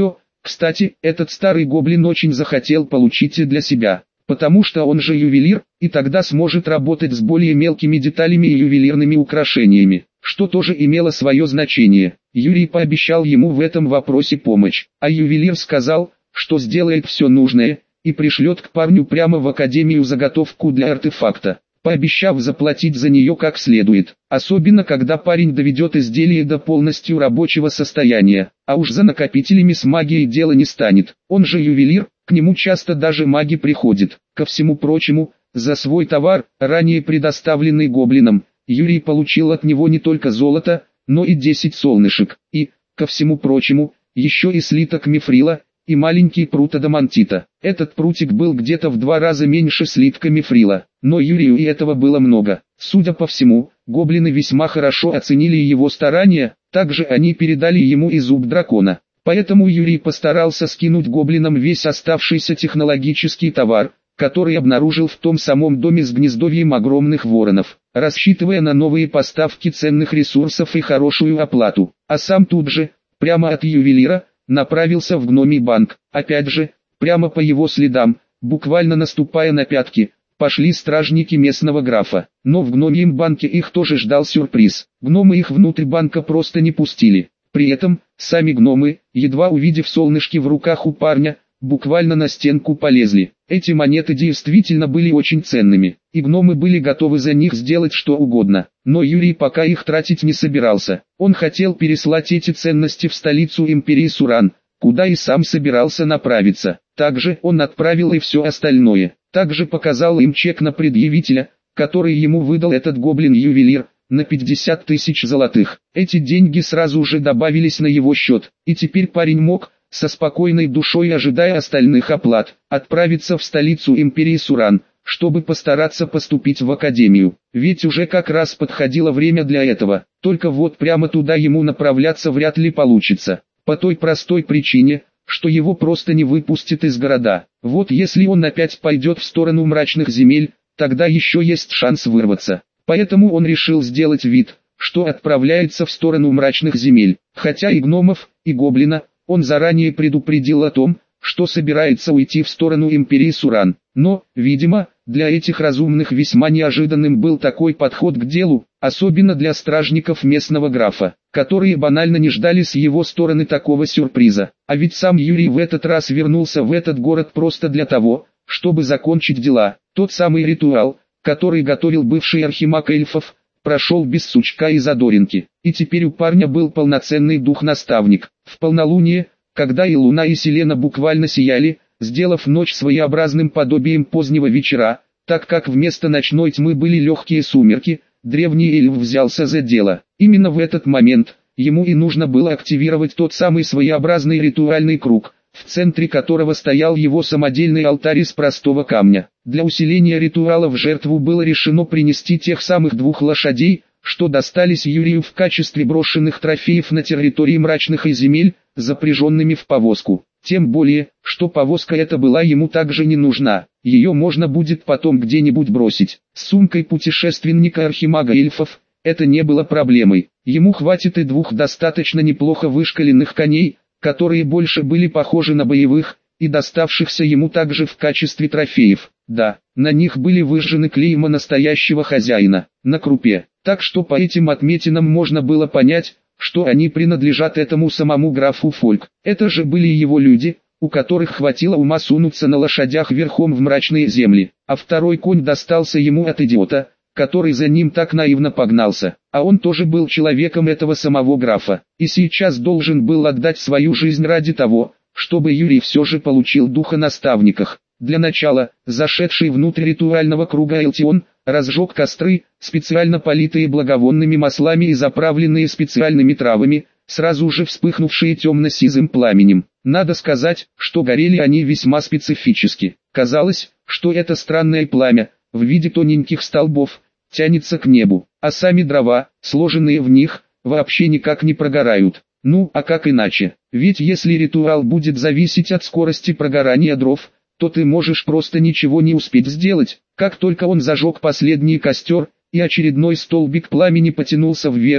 Кстати, этот старый гоблин очень захотел получить и для себя, потому что он же ювелир, и тогда сможет работать с более мелкими деталями и ювелирными украшениями, что тоже имело свое значение. Юрий пообещал ему в этом вопросе помощь, а ювелир сказал, что сделает все нужное, и пришлет к парню прямо в академию заготовку для артефакта, пообещав заплатить за нее как следует, особенно когда парень доведет изделие до полностью рабочего состояния, а уж за накопителями с магией дело не станет, он же ювелир, к нему часто даже маги приходят. Ко всему прочему, за свой товар, ранее предоставленный гоблином, Юрий получил от него не только золото, но и десять солнышек, и, ко всему прочему, еще и слиток мифрила, и маленький прут адамантита. Этот прутик был где-то в два раза меньше слитка мифрила, но Юрию и этого было много. Судя по всему, гоблины весьма хорошо оценили его старания, также они передали ему и зуб дракона. Поэтому Юрий постарался скинуть гоблинам весь оставшийся технологический товар, который обнаружил в том самом доме с гнездовьем огромных воронов, рассчитывая на новые поставки ценных ресурсов и хорошую оплату. А сам тут же, прямо от ювелира, направился в гномий банк. Опять же, прямо по его следам, буквально наступая на пятки, пошли стражники местного графа. Но в гномьем банке их тоже ждал сюрприз. Гномы их внутрь банка просто не пустили. При этом, сами гномы, едва увидев солнышки в руках у парня, буквально на стенку полезли. Эти монеты действительно были очень ценными, и гномы были готовы за них сделать что угодно. Но Юрий пока их тратить не собирался. Он хотел переслать эти ценности в столицу империи Суран, куда и сам собирался направиться. Также он отправил и все остальное. Также показал им чек на предъявителя, который ему выдал этот гоблин-ювелир, на пятьдесят тысяч золотых. Эти деньги сразу же добавились на его счет, и теперь парень мог, со спокойной душой ожидая остальных оплат, отправиться в столицу империи Суран, чтобы постараться поступить в академию. Ведь уже как раз подходило время для этого, только вот прямо туда ему направляться вряд ли получится. По той простой причине, что его просто не выпустят из города. Вот если он опять пойдет в сторону мрачных земель, тогда еще есть шанс вырваться. Поэтому он решил сделать вид, что отправляется в сторону мрачных земель, хотя и гномов, и гоблина, он заранее предупредил о том, что собирается уйти в сторону империи Суран. Но, видимо, для этих разумных весьма неожиданным был такой подход к делу, особенно для стражников местного графа, которые банально не ждали с его стороны такого сюрприза. А ведь сам Юрий в этот раз вернулся в этот город просто для того, чтобы закончить дела. Тот самый ритуал, который готовил бывший архимаг эльфов, прошел без сучка и задоринки, и теперь у парня был полноценный дух-наставник. В полнолуние, когда и луна и селена буквально сияли, сделав ночь своеобразным подобием позднего вечера, так как вместо ночной тьмы были легкие сумерки, древний эльф взялся за дело. Именно в этот момент, ему и нужно было активировать тот самый своеобразный ритуальный круг, в центре которого стоял его самодельный алтарь из простого камня. Для усиления ритуала в жертву было решено принести тех самых двух лошадей, что достались Юрию в качестве брошенных трофеев на территории мрачных и земель, запряженными в повозку. Тем более, что повозка эта была ему также не нужна, ее можно будет потом где-нибудь бросить. С сумкой путешественника архимага эльфов это не было проблемой, ему хватит и двух достаточно неплохо вышкаленных коней, которые больше были похожи на боевых, и доставшихся ему также в качестве трофеев. Да, на них были выжжены клейма настоящего хозяина, на крупе, так что по этим отметинам можно было понять, что они принадлежат этому самому графу Фольк. Это же были его люди, у которых хватило ума сунуться на лошадях верхом в мрачные земли, а второй конь достался ему от идиота, который за ним так наивно погнался, а он тоже был человеком этого самого графа, и сейчас должен был отдать свою жизнь ради того, чтобы Юрий все же получил духа наставниках. Для начала, зашедший внутрь ритуального круга Элтион, разжег костры, специально политые благовонными маслами и заправленные специальными травами, сразу же вспыхнувшие темно-сизым пламенем. Надо сказать, что горели они весьма специфически. Казалось, что это странное пламя, в виде тоненьких столбов, тянется к небу, а сами дрова, сложенные в них, вообще никак не прогорают. Ну, а как иначе? Ведь если ритуал будет зависеть от скорости прогорания дров, то ты можешь просто ничего не успеть сделать. Как только он зажег последний костер, и очередной столбик пламени потянулся вверх,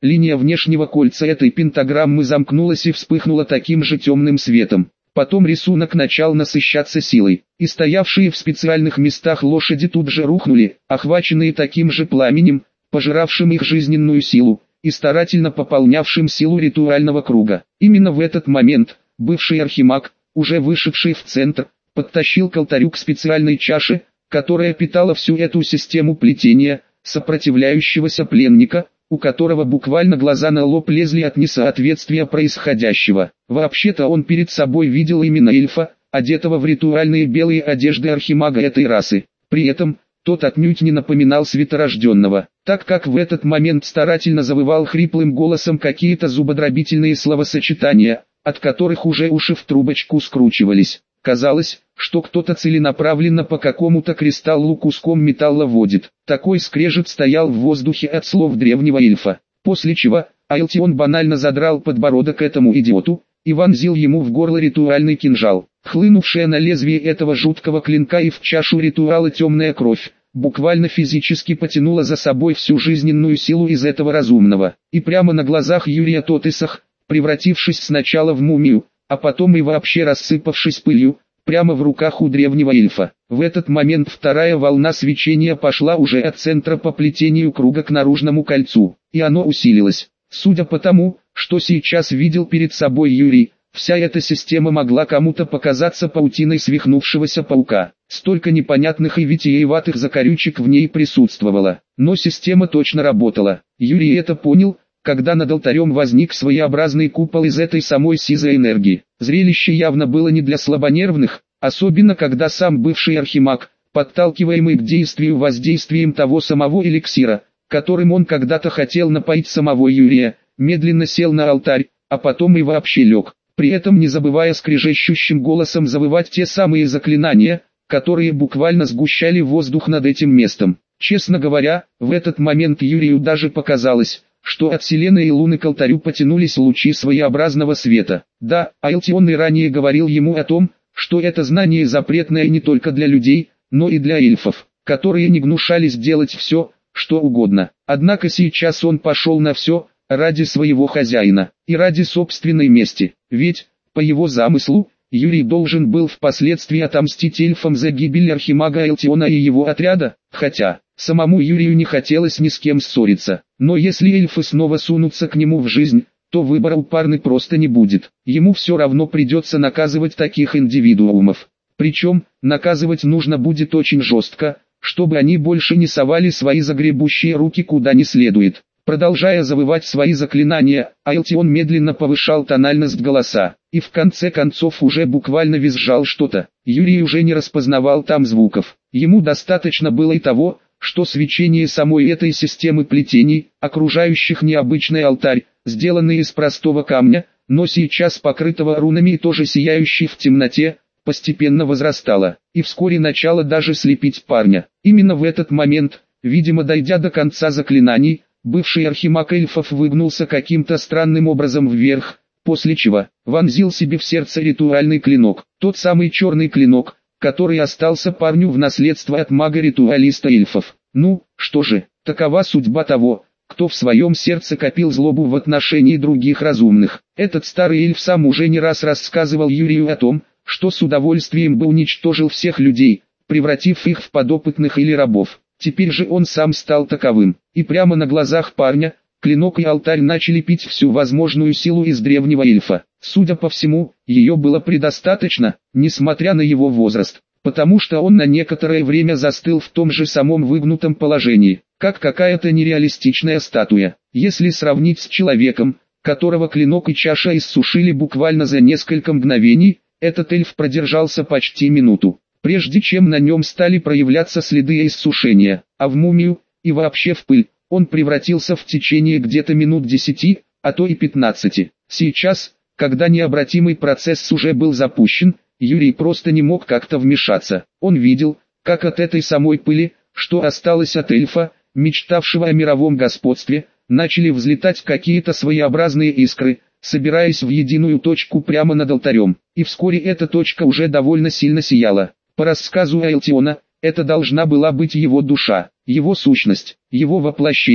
линия внешнего кольца этой пентаграммы замкнулась и вспыхнула таким же темным светом. Потом рисунок начал насыщаться силой, и стоявшие в специальных местах лошади тут же рухнули, охваченные таким же пламенем, пожиравшим их жизненную силу, и старательно пополнявшим силу ритуального круга. Именно в этот момент, бывший архимаг, уже вышедший в центр, подтащил к алтарю к специальной чаше, которая питала всю эту систему плетения, сопротивляющегося пленника, у которого буквально глаза на лоб лезли от несоответствия происходящего. Вообще-то он перед собой видел именно эльфа, одетого в ритуальные белые одежды архимага этой расы. При этом, тот отнюдь не напоминал светорожденного, так как в этот момент старательно завывал хриплым голосом какие-то зубодробительные словосочетания, от которых уже уши в трубочку скручивались. Казалось, что кто-то целенаправленно по какому-то кристаллу куском металла водит. Такой скрежет стоял в воздухе от слов древнего эльфа. После чего, Айлтион банально задрал подбородок этому идиоту, и вонзил ему в горло ритуальный кинжал. Хлынувшая на лезвие этого жуткого клинка и в чашу ритуала темная кровь, буквально физически потянула за собой всю жизненную силу из этого разумного. И прямо на глазах Юрия тот иссох, превратившись сначала в мумию, а потом и вообще рассыпавшись пылью, прямо в руках у древнего эльфа. В этот момент вторая волна свечения пошла уже от центра по плетению круга к наружному кольцу, и оно усилилось. Судя по тому, что сейчас видел перед собой Юрий, вся эта система могла кому-то показаться паутиной свихнувшегося паука. Столько непонятных и витиеватых закорючек в ней присутствовало, но система точно работала. Юрий это понял, когда над алтарем возник своеобразный купол из этой самой сизой энергии. Зрелище явно было не для слабонервных, особенно когда сам бывший архимаг, подталкиваемый к действию воздействием того самого эликсира, которым он когда-то хотел напоить самого Юрия, медленно сел на алтарь, а потом и вообще лег, при этом не забывая скрежещущим голосом завывать те самые заклинания, которые буквально сгущали воздух над этим местом. Честно говоря, в этот момент Юрию даже показалось, что от Селены и Луны к алтарю потянулись лучи своеобразного света. Да, Айлтион и ранее говорил ему о том, что это знание запретное не только для людей, но и для эльфов, которые не гнушались делать все, что угодно. Однако сейчас он пошел на все, ради своего хозяина, и ради собственной мести. Ведь, по его замыслу, Юрий должен был впоследствии отомстить эльфам за гибель архимага Айлтиона и его отряда, хотя самому Юрию не хотелось ни с кем ссориться. Но если эльфы снова сунутся к нему в жизнь, то выбора у парня просто не будет. Ему все равно придется наказывать таких индивидуумов. Причем, наказывать нужно будет очень жестко, чтобы они больше не совали свои загребущие руки куда не следует. Продолжая завывать свои заклинания, Айлтион медленно повышал тональность голоса, и в конце концов уже буквально визжал что-то. Юрий уже не распознавал там звуков. Ему достаточно было и того, что свечение самой этой системы плетений, окружающих необычный алтарь, сделанный из простого камня, но сейчас покрытого рунами и тоже сияющий в темноте, постепенно возрастало, и вскоре начало даже слепить парня. Именно в этот момент, видимо дойдя до конца заклинаний, бывший архимаг эльфов выгнулся каким-то странным образом вверх, после чего вонзил себе в сердце ритуальный клинок, тот самый черный клинок, который остался парню в наследство от мага-ритуалиста эльфов. Ну, что же, такова судьба того, кто в своем сердце копил злобу в отношении других разумных. Этот старый эльф сам уже не раз рассказывал Юрию о том, что с удовольствием бы уничтожил всех людей, превратив их в подопытных или рабов. Теперь же он сам стал таковым, и прямо на глазах парня, клинок и алтарь начали пить всю возможную силу из древнего эльфа. Судя по всему, ее было предостаточно, несмотря на его возраст, потому что он на некоторое время застыл в том же самом выгнутом положении, как какая-то нереалистичная статуя. Если сравнить с человеком, которого клинок и чаша иссушили буквально за несколько мгновений, этот эльф продержался почти минуту, прежде чем на нем стали проявляться следы иссушения, а в мумию, и вообще в пыль, он превратился в течение где-то минут десяти, а то и пятнадцати. Сейчас, когда необратимый процесс уже был запущен, Юрий просто не мог как-то вмешаться. Он видел, как от этой самой пыли, что осталось от эльфа, мечтавшего о мировом господстве, начали взлетать какие-то своеобразные искры, собираясь в единую точку прямо над алтарем. И вскоре эта точка уже довольно сильно сияла. По рассказу Айлтиона, это должна была быть его душа, его сущность, его воплощение.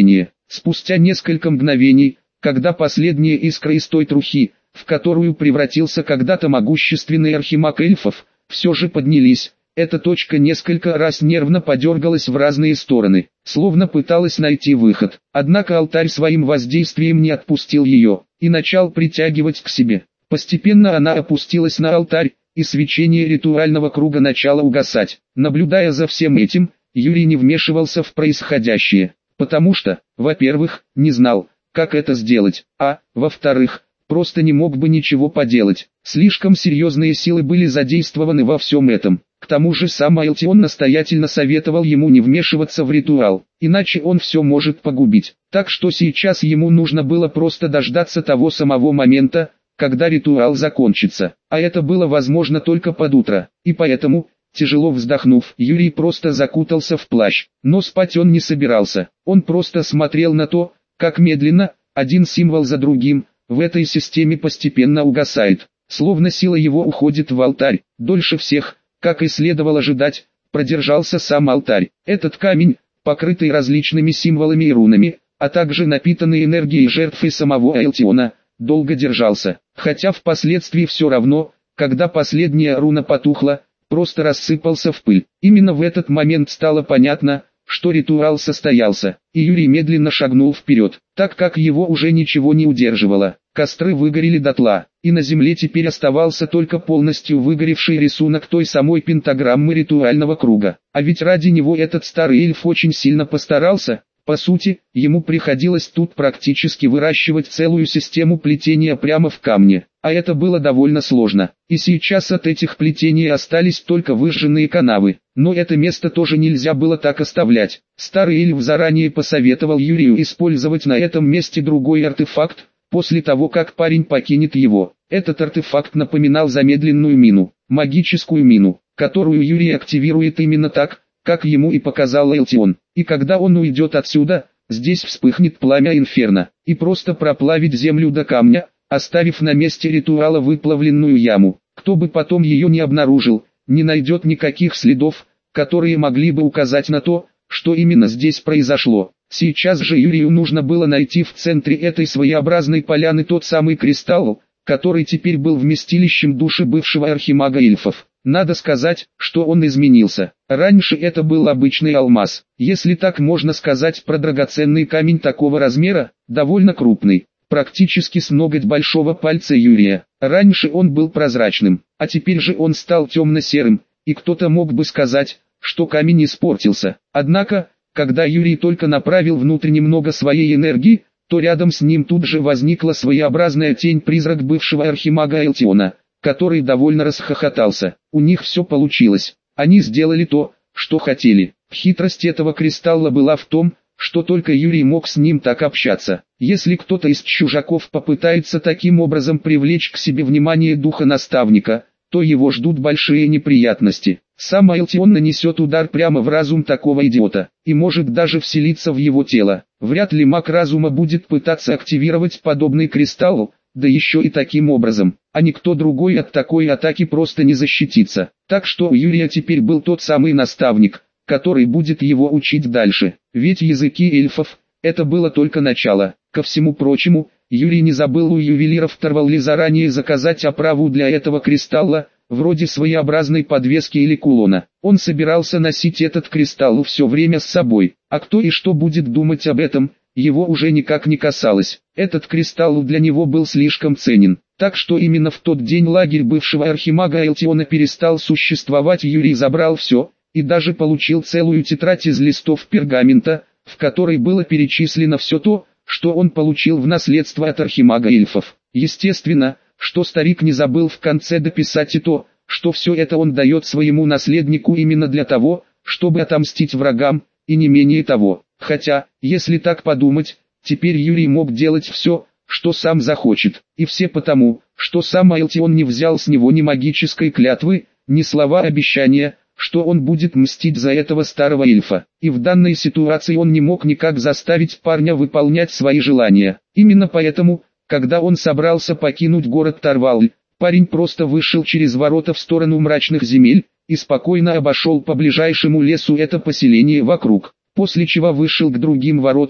Спустя несколько мгновений, когда последние искры из той трухи, в которую превратился когда-то могущественный архимаг эльфов, все же поднялись, эта точка несколько раз нервно подергалась в разные стороны, словно пыталась найти выход. Однако алтарь своим воздействием не отпустил ее, и начал притягивать к себе. Постепенно она опустилась на алтарь, и свечение ритуального круга начало угасать. Наблюдая за всем этим, Юрий не вмешивался в происходящее, потому что, во-первых, не знал, как это сделать, а, во-вторых, просто не мог бы ничего поделать. Слишком серьезные силы были задействованы во всем этом. К тому же сам Айлтион настоятельно советовал ему не вмешиваться в ритуал, иначе он все может погубить. Так что сейчас ему нужно было просто дождаться того самого момента, когда ритуал закончится. А это было возможно только под утро. И поэтому, тяжело вздохнув, Юрий просто закутался в плащ. Но спать он не собирался. Он просто смотрел на то, как медленно, один символ за другим, в этой системе постепенно угасает. Словно сила его уходит в алтарь. Дольше всех, как и следовало ожидать, продержался сам алтарь. Этот камень, покрытый различными символами и рунами, а также напитанный энергией жертвы самого Айлтиона, долго держался. Хотя впоследствии все равно, когда последняя руна потухла, просто рассыпался в пыль. Именно в этот момент стало понятно, что ритуал состоялся, и Юрий медленно шагнул вперед, так как его уже ничего не удерживало. Костры выгорели дотла, и на земле теперь оставался только полностью выгоревший рисунок той самой пентаграммы ритуального круга. А ведь ради него этот старый эльф очень сильно постарался. По сути, ему приходилось тут практически выращивать целую систему плетения прямо в камне, а это было довольно сложно. И сейчас от этих плетений остались только выжженные канавы, но это место тоже нельзя было так оставлять. Старый эльф заранее посоветовал Юрию использовать на этом месте другой артефакт, после того как парень покинет его. Этот артефакт напоминал замедленную мину, магическую мину, которую Юрий активирует именно так, как ему и показал Айлтион. И когда он уйдет отсюда, здесь вспыхнет пламя инферно, и просто проплавить землю до камня, оставив на месте ритуала выплавленную яму. Кто бы потом ее не обнаружил, не найдет никаких следов, которые могли бы указать на то, что именно здесь произошло. Сейчас же Юрию нужно было найти в центре этой своеобразной поляны тот самый кристалл, который теперь был вместилищем души бывшего архимага эльфов. Надо сказать, что он изменился. Раньше это был обычный алмаз, если так можно сказать про драгоценный камень такого размера, довольно крупный, практически с ноготь большого пальца Юрия. Раньше он был прозрачным, а теперь же он стал темно-серым, и кто-то мог бы сказать, что камень испортился. Однако, когда Юрий только направил внутрь немного своей энергии, то рядом с ним тут же возникла своеобразная тень-призрак бывшего архимага Айлтиона, который довольно расхохотался. У них все получилось. Они сделали то, что хотели. Хитрость этого кристалла была в том, что только Юрий мог с ним так общаться. Если кто-то из чужаков попытается таким образом привлечь к себе внимание духа наставника, то его ждут большие неприятности. Сам Айлтион нанесет удар прямо в разум такого идиота, и может даже вселиться в его тело. Вряд ли маг разума будет пытаться активировать подобный кристалл, да еще и таким образом, а никто другой от такой атаки просто не защитится. Так что у Юрия теперь был тот самый наставник, который будет его учить дальше. Ведь языки эльфов – это было только начало. Ко всему прочему, Юрий не забыл у ювелиров Тарвалли заранее заказать оправу для этого кристалла, вроде своеобразной подвески или кулона. Он собирался носить этот кристалл все время с собой, а кто и что будет думать об этом, его уже никак не касалось. Этот кристалл для него был слишком ценен, так что именно в тот день лагерь бывшего архимага Айлтиона перестал существовать. Юрий забрал все, и даже получил целую тетрадь из листов пергамента, в которой было перечислено все то, что он получил в наследство от архимага эльфов. Естественно, что старик не забыл в конце дописать и то, что все это он дает своему наследнику именно для того, чтобы отомстить врагам, и не менее того. Хотя, если так подумать, теперь Юрий мог делать все, что сам захочет, и все потому, что сам Айлтион не взял с него ни магической клятвы, ни слова обещания, что он будет мстить за этого старого эльфа. И в данной ситуации он не мог никак заставить парня выполнять свои желания. Именно поэтому, когда он собрался покинуть город Тарвалль, парень просто вышел через ворота в сторону мрачных земель, и спокойно обошел по ближайшему лесу это поселение вокруг, после чего вышел к другим воротам,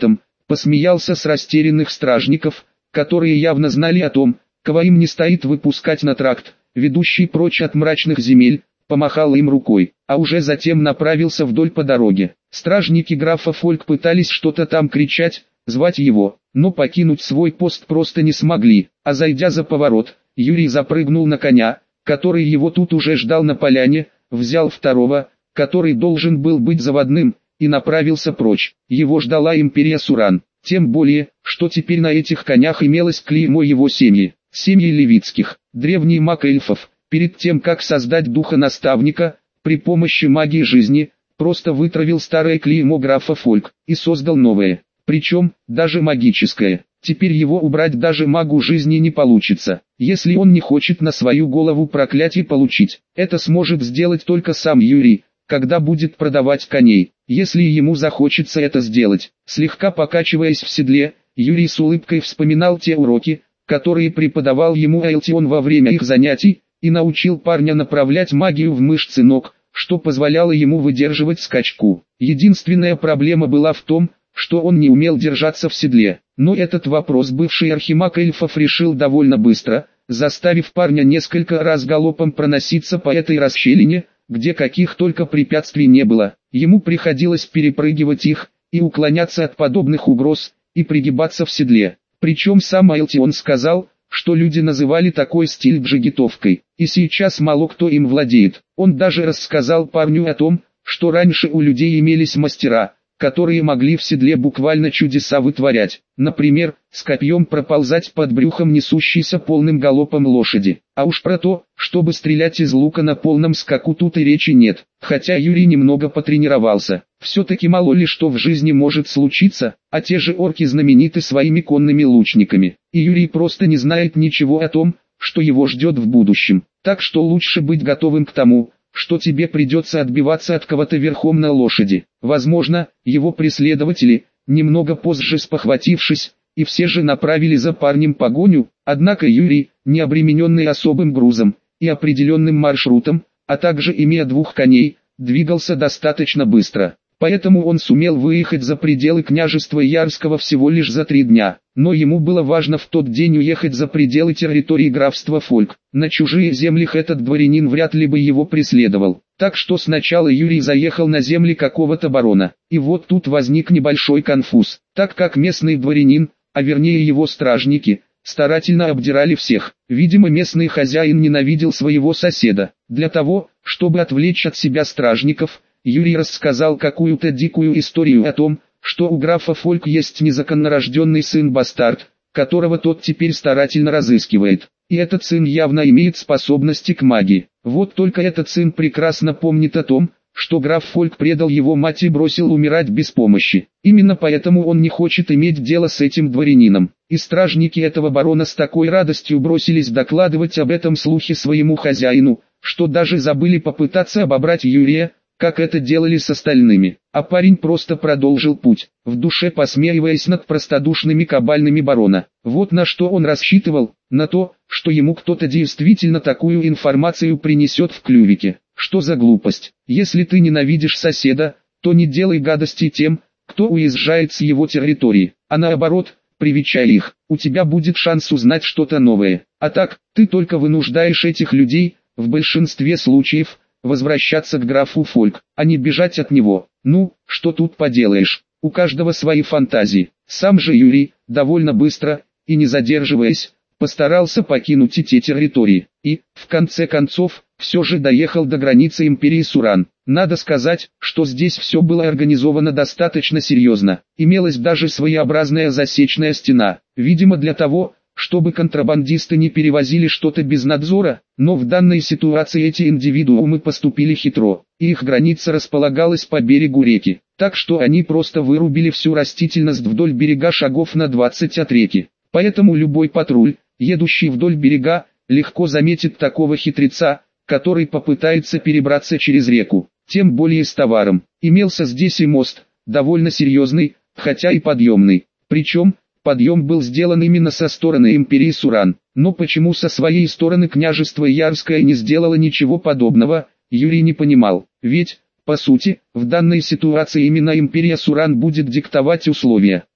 посмеялся с растерянных стражников, которые явно знали о том, кого им не стоит выпускать на тракт, ведущий прочь от мрачных земель, помахал им рукой, а уже затем направился вдоль по дороге. Стражники графа Фольк пытались что-то там кричать, звать его, но покинуть свой пост просто не смогли, а зайдя за поворот, Юрий запрыгнул на коня, который его тут уже ждал на поляне, взял второго, который должен был быть заводным, и направился прочь. Его ждала империя Суран, тем более, что теперь на этих конях имелось клеймо его семьи, семьи левитских, древний маг эльфов, перед тем как создать духа наставника, при помощи магии жизни, просто вытравил старое клеймо графа Фольк, и создал новое, причем, даже магическое. Теперь его убрать даже магу жизни не получится, если он не хочет на свою голову проклятие получить. Это сможет сделать только сам Юрий, когда будет продавать коней, если ему захочется это сделать. Слегка покачиваясь в седле, Юрий с улыбкой вспоминал те уроки, которые преподавал ему Элтион во время их занятий, и научил парня направлять магию в мышцы ног, что позволяло ему выдерживать скачку. Единственная проблема была в том, что он не умел держаться в седле, но этот вопрос бывший архимаг эльфов решил довольно быстро, заставив парня несколько раз галопом проноситься по этой расщелине, где каких только препятствий не было. Ему приходилось перепрыгивать их, и уклоняться от подобных угроз, и пригибаться в седле. Причем сам Элтион сказал, что люди называли такой стиль джигитовкой, и сейчас мало кто им владеет. Он даже рассказал парню о том, что раньше у людей имелись мастера, которые могли в седле буквально чудеса вытворять, например, с копьем проползать под брюхом несущейся полным галопом лошади. А уж про то, чтобы стрелять из лука на полном скаку, тут и речи нет, хотя Юрий немного потренировался. Все-таки мало ли что в жизни может случиться, а те же орки знамениты своими конными лучниками, и Юрий просто не знает ничего о том, что его ждет в будущем, так что лучше быть готовым к тому, что тебе придется отбиваться от кого-то верхом на лошади. Возможно, его преследователи, немного позже спохватившись, и все же направили за парнем погоню, однако Юрий, не обремененный особым грузом и определенным маршрутом, а также имея двух коней, двигался достаточно быстро. Поэтому он сумел выехать за пределы княжества Ярского всего лишь за три дня. Но ему было важно в тот день уехать за пределы территории графства Фольк. На чужие землях этот дворянин вряд ли бы его преследовал. Так что сначала Юрий заехал на земли какого-то барона. И вот тут возник небольшой конфуз, так как местный дворянин, а вернее его стражники, старательно обдирали всех. Видимо, местный хозяин ненавидел своего соседа. Для того, чтобы отвлечь от себя стражников, Юрий рассказал какую-то дикую историю о том, что у графа Фольк есть незаконнорожденный сын-бастард, которого тот теперь старательно разыскивает. И этот сын явно имеет способности к магии. Вот только этот сын прекрасно помнит о том, что граф Фольк предал его мать и бросил умирать без помощи. Именно поэтому он не хочет иметь дело с этим дворянином. И стражники этого барона с такой радостью бросились докладывать об этом слухе своему хозяину, что даже забыли попытаться обобрать Юрия, как это делали с остальными. А парень просто продолжил путь, в душе посмеиваясь над простодушными кабальными барона. Вот на что он рассчитывал, на то, что ему кто-то действительно такую информацию принесет в клювике. Что за глупость? Если ты ненавидишь соседа, то не делай гадости тем, кто уезжает с его территории, а наоборот, привечай их, у тебя будет шанс узнать что-то новое. А так, ты только вынуждаешь этих людей, в большинстве случаев, возвращаться к графу Фольк, а не бежать от него. Ну, что тут поделаешь, у каждого свои фантазии. Сам же Юрий, довольно быстро, и не задерживаясь, постарался покинуть эти территории, и, в конце концов, все же доехал до границы империи Суран. Надо сказать, что здесь все было организовано достаточно серьезно, имелась даже своеобразная засечная стена, видимо для того, чтобы контрабандисты не перевозили что-то без надзора, но в данной ситуации эти индивидуумы поступили хитро, и их граница располагалась по берегу реки, так что они просто вырубили всю растительность вдоль берега шагов на двадцать от реки. Поэтому любой патруль, едущий вдоль берега, легко заметит такого хитреца, который попытается перебраться через реку, тем более с товаром. Имелся здесь и мост, довольно серьезный, хотя и подъемный, причем, подъем был сделан именно со стороны империи Суран, но почему со своей стороны княжество Ярское не сделало ничего подобного, Юрий не понимал, ведь, по сути, в данной ситуации именно империя Суран будет диктовать условия.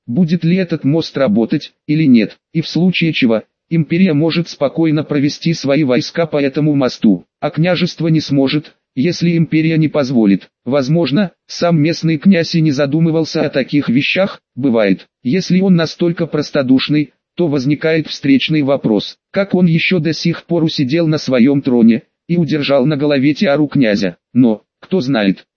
будет ли этот мост работать или нет, и в случае чего, империя может спокойно провести свои войска по этому мосту, а княжество не сможет, если империя не позволит. Возможно, сам местный князь и не задумывался о таких вещах. Бывает, если он настолько простодушный, то возникает встречный вопрос, как он еще до сих пор усидел на своем троне и удержал на голове тиару князя. Но, кто знает,